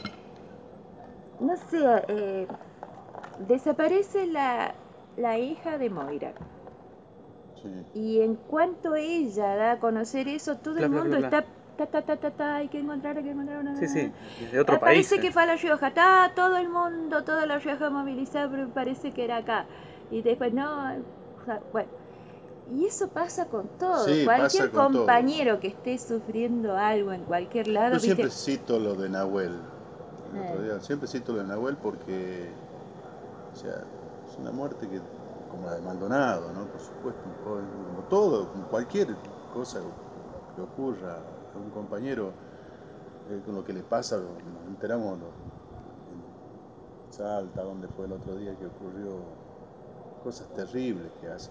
no sé, eh, desaparece la, la hija de Moira. Sí. Y en cuanto ella da a conocer eso, todo Bla, el bla, mundo bla, bla. está ta ta ta ta ta, hay que encontrar, hay que encontrar una. Sí, sí, desde otro Parece país. que eh. fue a La Rioja, está todo el mundo, toda La Rioja movilizada, pero parece que era acá. Y después no, o sea, bueno. Y eso pasa con todo. Sí, Cualquier pasa con todo. compañero que esté sufriendo algo en cualquier lado, Yo ¿viste? siempre cito lo de Nahuel. El otro Eh. día, siempre cito lo de Nahuel porque, o sea, es una muerte que, como la de Maldonado, ¿no? Por supuesto, un joven, como todo, como cualquier cosa que ocurra a un compañero, eh, con lo que le pasa, nos enteramos lo- en Salta, donde fue el otro día que ocurrió cosas terribles que hacen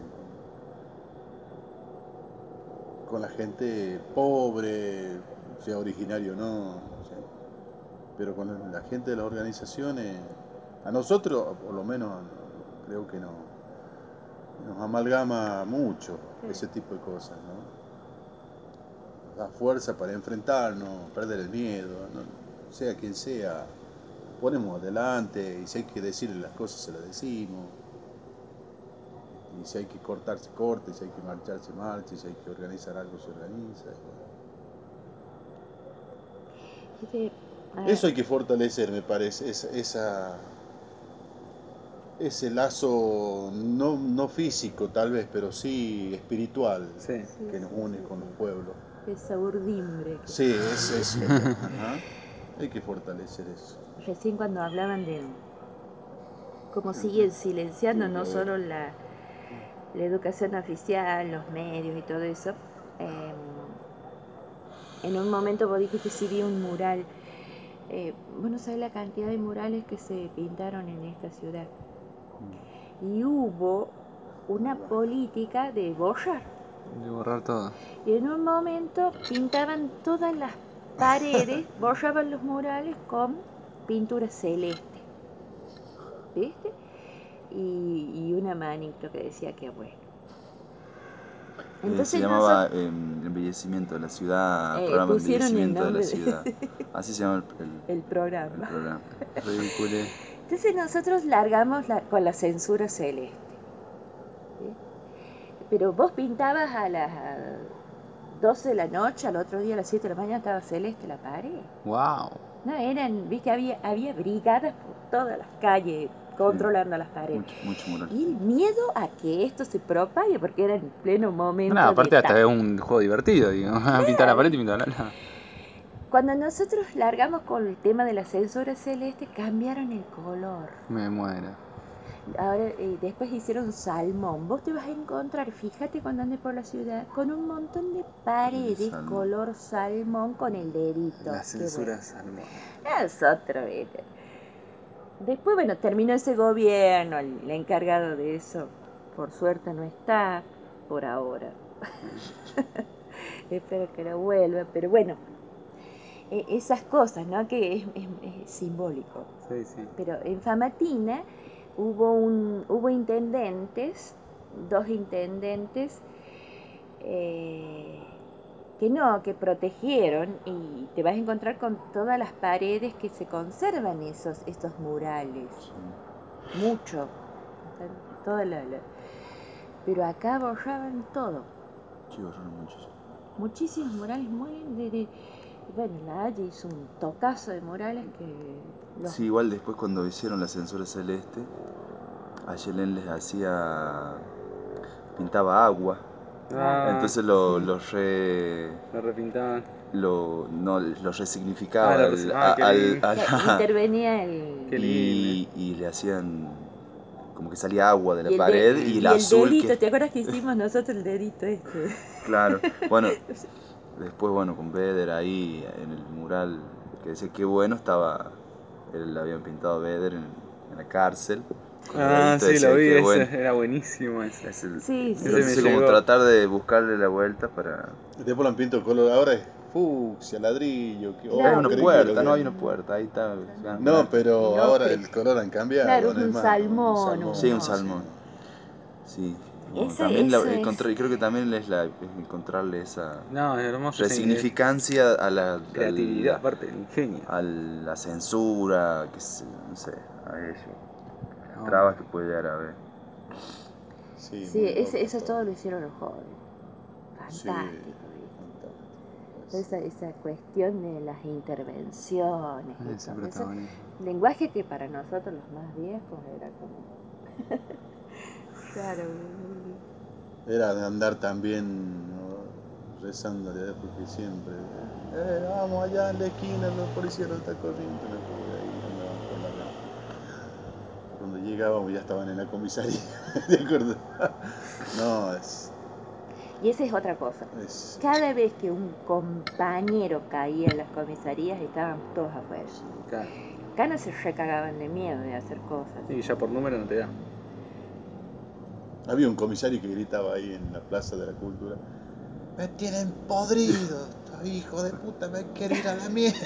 con, con la gente pobre, sea originario o no, o sea, pero con la gente de las organizaciones, a nosotros, por lo menos, creo que no, nos amalgama mucho Sí. ese tipo de cosas, ¿no? Nos da fuerza para enfrentarnos, perder el miedo, ¿no? Sea quien sea, ponemos adelante y si hay que decirle las cosas se las decimos. Y si hay que cortar se corta, y si hay que marchar se marcha, y si hay que organizar algo se organiza. Y bueno. ¿Viste? Ah, Eso hay que fortalecer, me parece, esa, esa, ese lazo no, no físico tal vez, pero sí espiritual Sí. sí, que nos sí, une sí, con sí. los pueblos. Esa urdimbre. Que... Sí, es eso. Ajá. Hay que fortalecer eso. Recién cuando hablaban de cómo Sí, siguen silenciando tuve que no ver. solo la, la educación oficial, los medios y todo eso, eh, en un momento vos dijiste si vi un mural. Eh, vos no sabés la cantidad de murales que se pintaron en esta ciudad. Y hubo una política de borrar. De borrar todo. Y en un momento pintaban todas las paredes, borraban los murales con pintura celeste. ¿Viste? Y, y una manito que decía que bueno. Eh, se Entonces llamaba nosotros eh, Embellecimiento de la Ciudad, eh, Programa de pusieron el Embellecimiento de la nombre Ciudad. del Así se llama el, el- el programa. el programa. Ridículo. Entonces nosotros largamos la- con la censura celeste. ¿Sí? Pero vos pintabas a las doce de la noche, al otro día a las siete de la mañana estaba celeste la pared. Wow. No, eran, viste, había, había brigadas por todas las calles controlando las paredes. Mucho, mucho mural. Y el miedo a que esto se propague, porque era en pleno momento No, aparte de hasta ta- es un juego divertido, digo. Pintar la pared y pintar la lana. Cuando nosotros largamos con el tema de la censura celeste, cambiaron el color. Me muero. Ahora, eh, después hicieron salmón. Vos te vas a encontrar, fíjate cuando andes por la ciudad, con un montón de paredes salmón. color salmón con el dedito. La Qué censura bueno. salmón. Es otro, ¿viste? Después, bueno, terminó ese gobierno, el, el encargado de eso, por suerte no está, por ahora. Espero que no vuelva, pero bueno, eh, esas cosas, ¿no? Que es, es, es simbólico. Sí, sí. Pero en Famatina hubo, un, hubo intendentes, dos intendentes, eh, que no, que protegieron y te vas a encontrar con todas las paredes que se conservan esos, esos murales. Mucho. Toda la, la- Pero acá borraban todo. Sí, borraron muchos. Muchísimos murales muy de, de- bueno, la Haya hizo un tocazo de murales que los, Sí, igual después cuando hicieron la censura celeste, a Yelén les hacía... pintaba agua. Ah, Entonces lo, sí. lo re... lo repintaban. lo, no, lo resignificaba Ah, lo al, resi- a- ah, qué al- lindo. a Ya, la- intervenía el, Qué lindo. y, y le hacían como que salía agua de la y el, de- pared y el y el azul dedito, que... ¿te acuerdas que hicimos nosotros el dedito este? Claro, bueno, después bueno, con Beder ahí en el mural, que decía qué bueno estaba, él habían pintado a Beder en, en la cárcel. Con el Ah, dedito sí, decía, lo vi, qué ese bueno. era buenísimo ese. Es el, Sí, sí. Ese me entonces como llegó. tratar de buscarle la vuelta para... Después lo han pintado color, ahora es fucsia, ladrillo, que Claro, Hay oh, una y- puerta, creído no que... hay una puerta, ahí está. No, pero el ahora ocre. el color han cambiado, Claro, es no es un más salmón, un Sí, un salmón. salmón. Sí. Ese- Bueno, también la- eso es- encontrar- y creo que también es, la, es encontrarle esa No, es hermoso. ese- es resignificancia a la, creatividad, al- aparte del ingenio. a la censura, que se- no sé, a ello. No, Trabas que puede llegar a haber. Sí, Sí, muy ese, loco eso todo. todo lo hicieron los jóvenes. Sí, Fantástico, ¿viste? fantástico. Esa, esa cuestión de las intervenciones y ese todo eso. protagonismo. Lenguaje que para nosotros los más viejos era como... claro. Era de andar también, ¿no?, rezándole a Dios, porque siempre, eh, vamos allá en la esquina, los policías nos están corriendo, no pude, ahí andaban por la ventana. Cuando llegábamos ya estaban en la comisaría, ¿de acuerdo? No, es, Y esa es otra cosa. es Cada vez que un compañero caía en las comisarías estaban todos afuera. Claro. Acá no se recagaban de miedo de hacer cosas. Y ya por número no te da. había un comisario que gritaba ahí en la Plaza de la Cultura, me tienen podrido, hijo de puta, me quiero ir a la mierda.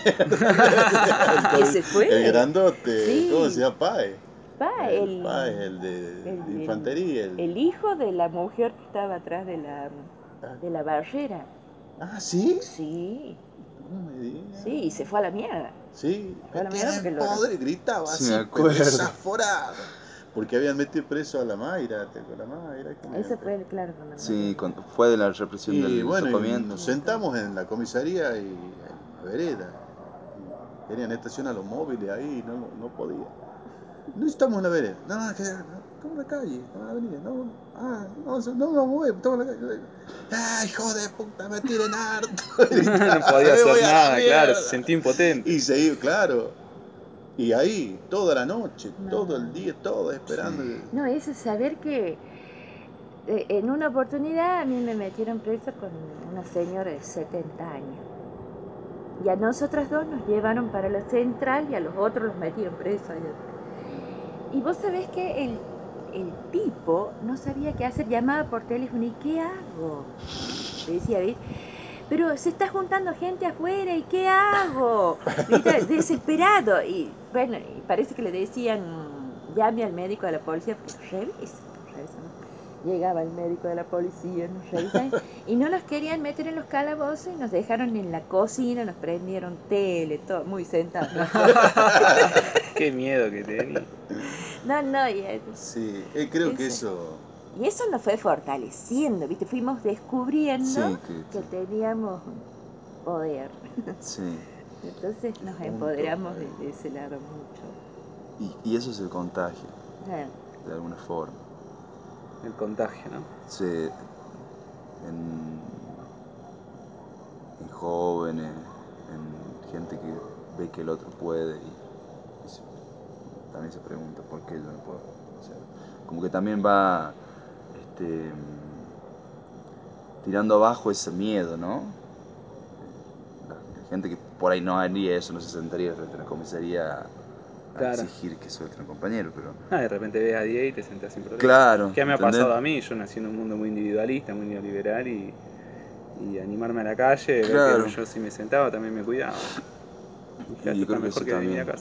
¿Y ese fue? El grandote, Sí. ¿cómo se llama? Pae. Pa, El el, Pae, el de, el- de el- infantería. El... el hijo de la mujer que estaba atrás de la, de la barrera. Ah, ¿sí? Sí, No me digas. sí, y se fue a la mierda. Sí, Fue a me la mierda tienen porque lo... podrido, gritaba Sí, así, me pero acuerdo. desaforado. Porque habían metido preso a la Mayra, ¿te acuerdas? La Mayra, ¿quién Ese era? fue, claro, cuando Sí, nos- cuando fue de la represión Y del bueno, y tocamiento. nos sentamos en la comisaría y en la vereda. Y querían estacionar los móviles ahí, no, no podía. No estamos en la vereda, no, que, no, estamos en la calle, estamos en la avenida, no, ah, no, no, no, no, movemos, estamos en la calle. ¡Ah, hijo de puta, me tiren harto! No podía Me voy hacer a la nada, claro, mierda. se sentía impotente. Y se iba, claro. Y ahí, toda la noche, No. todo el día, todo esperando. No, eso es saber que eh, en una oportunidad a mí me metieron presa con una señora de setenta años. Y a nosotras dos nos llevaron para la central y a los otros los metieron presos. Y vos sabés que el, el tipo no sabía qué hacer, llamaba por teléfono, ¿y qué hago? Le decía, ¿viste? Pero se está juntando gente afuera, ¿y qué hago? ¿Viste? Desesperado. Y bueno, y parece que le decían, llame al médico de la policía, porque revisa, revisa, ¿no? Llegaba el médico de la policía, nos revisaban, y no los querían meter en los calabozos y nos dejaron en la cocina, nos prendieron tele, todo, muy sentados. Qué miedo que tenía. No, no, y eso. Sí, eh, creo que Ese. eso. Y eso nos fue fortaleciendo, ¿viste? Fuimos descubriendo Sí, que, que que- teníamos poder. sí. Entonces nos Punto, empoderamos de, ahí. de ese lado mucho. Y, y eso se contagia, Ah, de alguna forma. El contagio, ¿no? Se, en, en jóvenes, en gente que ve que el otro puede y, y se- también se pregunta por qué yo no puedo. O sea, como que también va este, tirando abajo ese miedo, ¿no? La, la gente que por ahí no haría eso, no se sentaría frente a la comisaría a Claro. exigir que suelte a un compañero, pero... Ah, de repente ves a Diego y te sentás sin problema. Claro, ¿Qué me ha ¿entendés? pasado a mí? Yo nací en un mundo muy individualista, muy neoliberal y, y animarme a la calle, Claro. ver que yo si me sentaba también me cuidaba. Y fíjate, Y está creo que mejor eso que venir a también. casa.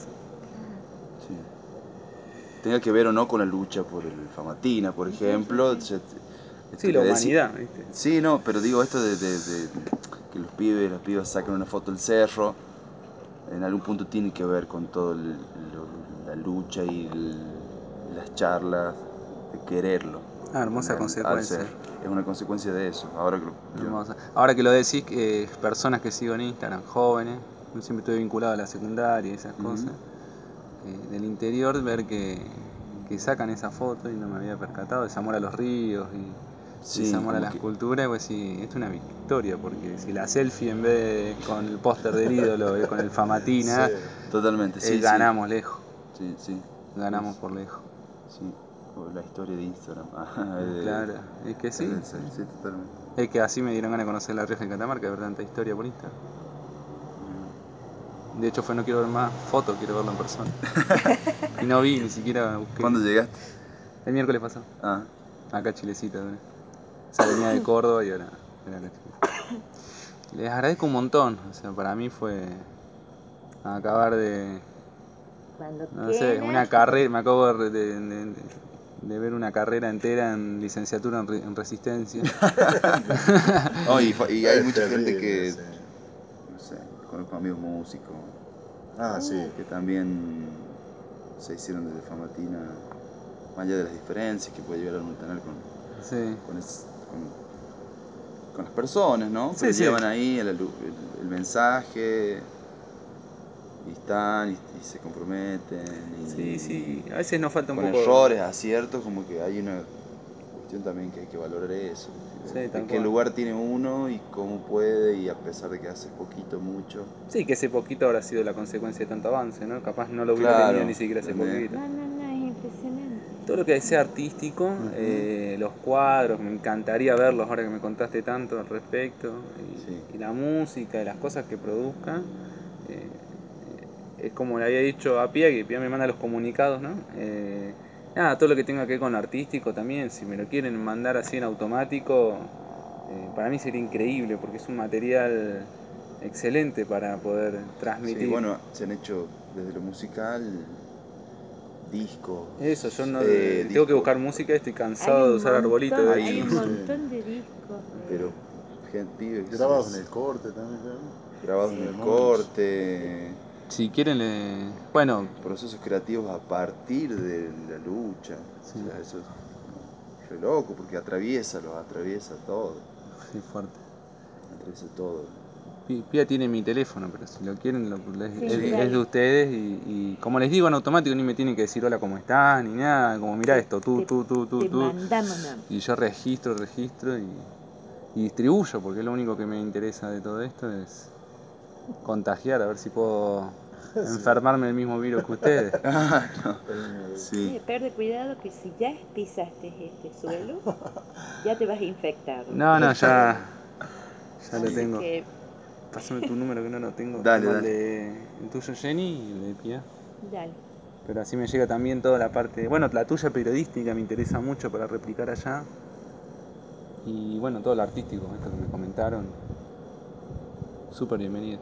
Sí. Tenga que ver o no con la lucha por el Famatina, por Sí, ejemplo. sí, sí. Ya- Esto Sí, la que decís- humanidad, ¿viste? Sí, no, pero digo esto de, de- de que los pibes, las pibas sacan una foto del cerro, en algún punto tiene que ver con todo el- lo- la lucha y el- las charlas de quererlo. Ah, hermosa Al- al consecuencia. ser. Es una consecuencia de eso. Ahora que lo- yo- Hermosa. Ahora que lo decís, eh, personas que sigo en Instagram, jóvenes, yo siempre estoy vinculado a la secundaria y esas Ujú. cosas, eh, del interior, ver que, que sacan esa foto y no me había percatado, ese amor a los ríos y, Sí, y ese amor a como las que- culturas, pues sí, esto es una victoria, porque si la selfie en vez de con el póster del ídolo, eh, con el Famatina, Sí. Totalmente, sí, eh, sí. ganamos lejos, Sí, sí. ganamos Es- por lejos. Sí, o la historia de Instagram. Ah, de- Claro, es que sí, de- sí, sí, totalmente. es que así me dieron ganas de conocer La Rioja de Catamarca, ver tanta historia por Instagram. De hecho fue no quiero ver más fotos, quiero verlo en persona. Y no vi, ni siquiera busqué. ¿Cuándo llegaste? El miércoles pasado, Ah, acá Chilecita. ¿no? O sea, venía de Córdoba y ahora era acá Chilecita. Les agradezco un montón, o sea, para mí fue acabar de, Cuando no sé, quieras. una carrera, me acabo de, de- de- de ver una carrera entera en licenciatura en, re- en resistencia. no, y, fa- y hay Es mucha terrible, gente que, sí. no sé, conozco amigos músicos Ah, sí. que también se hicieron desde Famatina, más allá de las diferencias que puede llegar a uno tener con, Sí. con, es- con- con las personas, ¿no? Sí, Pero sí. llevan ahí el, el- el mensaje y están y, y se comprometen. Y, Sí, sí, a veces nos falta un con poco... errores, aciertos, como que hay una cuestión también que hay que valorar eso. Sí, de tal qué cual. lugar tiene uno y cómo puede, y a pesar de que hace poquito, mucho. Sí, que ese poquito habrá sido la consecuencia de tanto avance, ¿no? Capaz no lo hubiera Claro, tenido ni siquiera hace ¿entendés? poquito. No, no, no, es impresionante. Todo lo que sea artístico, Ujú. eh, los cuadros, me encantaría verlos ahora que me contaste tanto al respecto, y, Sí. y la música, y las cosas que produzcan. eh, es como le había dicho a Pia, que Pia me manda los comunicados, ¿no? Eh, nada, todo lo que tenga que ver con artístico también, si me lo quieren mandar así en automático, eh, para mí sería increíble, porque es un material excelente para poder transmitir. Sí, bueno, se han hecho desde lo musical discos. Eso, yo no eh, tengo que discos, buscar música, estoy Hay cansado de un usar arbolitos. montón, De hay hecho. un Sí. montón de discos. de- pero gente, pibes que Grabados se- en el corte también, ¿sabes? grabados en Sí, el hermoso. corte, Si quieren, le... bueno, procesos creativos a partir de la lucha. Sí. O sea, eso es re loco porque atraviesa, los atraviesa todo. sí, fuerte. Atraviesa todo. Pi- Pia tiene mi teléfono, pero si lo quieren, lo- es, Sí, es- Sí. es de ustedes. Y, y como les digo en automático, ni me tienen que decir hola, ¿cómo estás? Ni nada. Como mirá esto, tú, Te- tú, tú, tú, te tú. mandamos nomás. Y yo registro, registro y, y distribuyo, porque lo único que me interesa de todo esto es contagiar, a ver si puedo enfermarme del mismo virus que ustedes. Ah, no. Sí, Sí. perde cuidado que si ya pisaste este suelo, ya te vas a infectar. No, no, ya, ya lo Así tengo. que, Pásame tu número que no lo tengo. Dale, Tengo el, dale. de, el tuyo, Jenny, y el de Pia. dale. Pero así me llega también toda la parte, bueno, la tuya periodística me interesa mucho para replicar allá. Y bueno, todo lo artístico, esto que me comentaron. Súper bienvenido.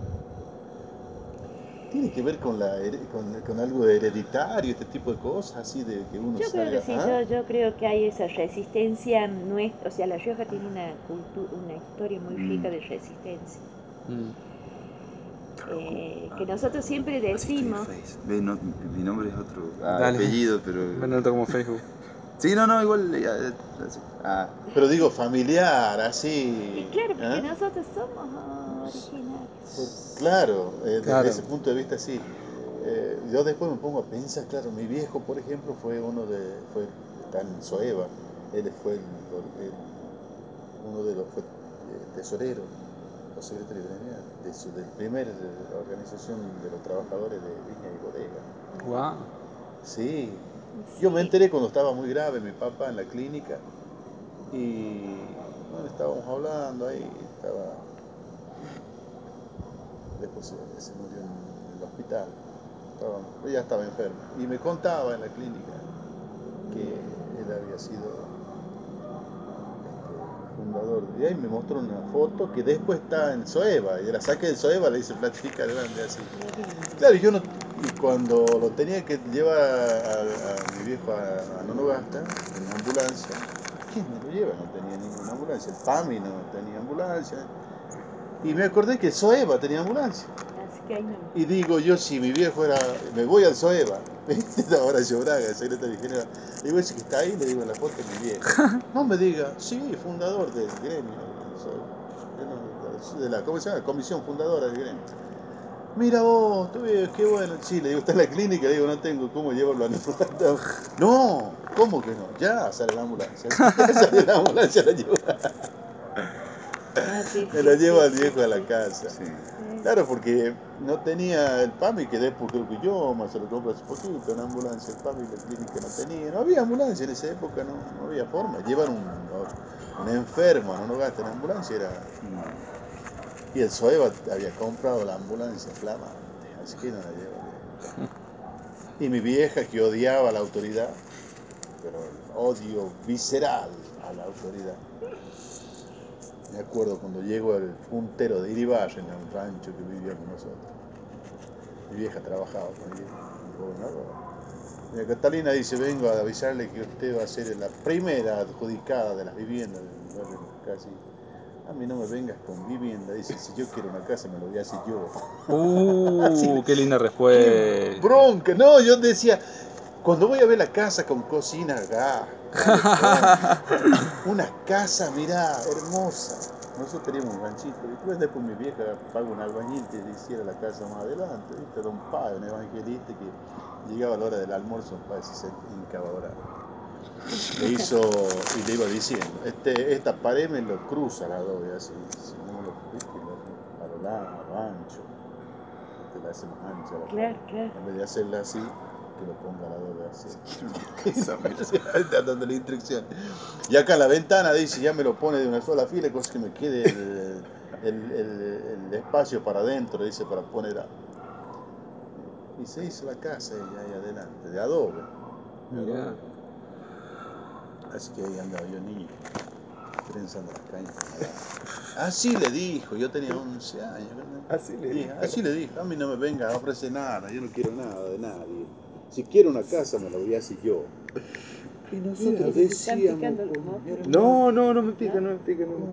Tiene que ver con, la, here- con, con algo hereditario, este tipo de cosas, así de que uno Yo creo salga. que sí, ¿Ah? yo, yo creo que hay esa resistencia nuestra, o sea, La Rioja tiene una cultura, una historia muy Mm. rica de resistencia. Mm. Eh, que nosotros siempre Así estoy en decimos, Face. Ve, no, mi nombre es otro ah, Dale. apellido, pero. Me noto como Facebook. Sí, no, no, igual. eh, eh, así. Ah, Pero digo, familiar, y así. claro, porque ¿ah? nosotros somos originarios. Pues, claro, eh, desde Claro. ese punto de vista sí. Eh, yo después me pongo a pensar, claro, mi viejo, por ejemplo, fue uno de, fue, está en Soeva, él fue el, el- uno de los, fue eh, tesorero, o secretario gremial, de su, del primer eh, organización de los trabajadores de viña y bodega. Wow. Sí, yo me Sí. enteré cuando estaba muy grave mi papá en la clínica y bueno, estábamos hablando ahí, estaba, después se, se murió en el hospital, estaba, ella estaba enferma y me contaba en la clínica que él había sido este, fundador, y ahí me mostró una foto que después está en Soeva, y la saqué de Soeva, le hice platica grande así. Claro, y yo no, y cuando lo tenía que llevar a, a- a mi viejo a, a Nonogasta, en ambulancia, ¿quién me lo lleva? No tenía ninguna ambulancia. El PAMI no tenía ambulancia. Y me acordé que el SOEVA tenía ambulancia. Así que ahí no. Y digo, yo si mi viejo era, me voy al SOEVA, ¿viste? Ahora yo Braga, el secretario general. Le digo, ese que está ahí, le digo, en la foto de mi viejo. No me diga, sí, fundador del gremio, de la, ¿cómo se llama? Comisión fundadora del gremio. Mira vos, tú ves, qué bueno. Sí, le digo, está en la clínica, le digo, no tengo cómo llevarlo a la... No, ¿cómo que no? Ya sale la ambulancia. Ya sale la ambulancia, la llevo. Ah, sí, Me sí, la llevo sí, al viejo sí, a la sí. casa. Sí. Claro, porque no tenía el PAMI, que después creo que yo más se lo compré hace poquito, una ambulancia, el PAMI, la clínica no tenía. No había ambulancia en esa época, no, no había forma. Llevar un, un enfermo, no, no gasta en ambulancia, era... Y el SOEVA había comprado la ambulancia flamante, así que no la llevaría. Y mi vieja, que odiaba a la autoridad, pero el odio visceral a la autoridad. Me acuerdo cuando llego al puntero de Iribarren, en un rancho que vivíamos nosotros. Mi vieja trabajaba con el, el gobernador. Doña Catalina dice, vengo a avisarle que usted va a ser la primera adjudicada de las viviendas del barrio casi. A mí no me vengas con vivienda, dice, si yo quiero una casa me lo voy a hacer yo. Uh, qué linda ¡Qué respuesta. bronca! No, yo decía, cuando voy a ver la casa con cocina, gas, una casa, mirá, hermosa. Nosotros teníamos un ranchito, y pues después mi vieja pagó un albañil que le hiciera la casa más adelante, ¿viste? Don Pablo, un evangelista que llegaba a la hora del almuerzo, parece ser incabadora. Le hizo, y le iba diciendo, este, esta pared me lo cruza la doble, así, si no lo, ¿viste? A lo largo, a lo ancho, te la hace más ancha la Claro, pared. claro. En vez de hacerla así, que lo ponga a la doble así. Dándole instrucción. Y acá la ventana dice, ya me lo pone de una sola fila, cosa que me quede el, el, el, el espacio para adentro, dice, para poner a... Y se hizo la casa ella ahí adelante, de adobe. De Mirá. adobe. Así que ahí andaba yo niño, trenzando las cañas. Así le dijo, yo tenía once años. Así le dijo. Así le dijo, a mí no me venga a ofrecer nada, yo no quiero nada de nadie. Si quiero una casa me la voy a hacer yo. Y nosotros Mire, se están decíamos, picando los con mi mocos. hermano, No, no, no me pica, no me pica. No.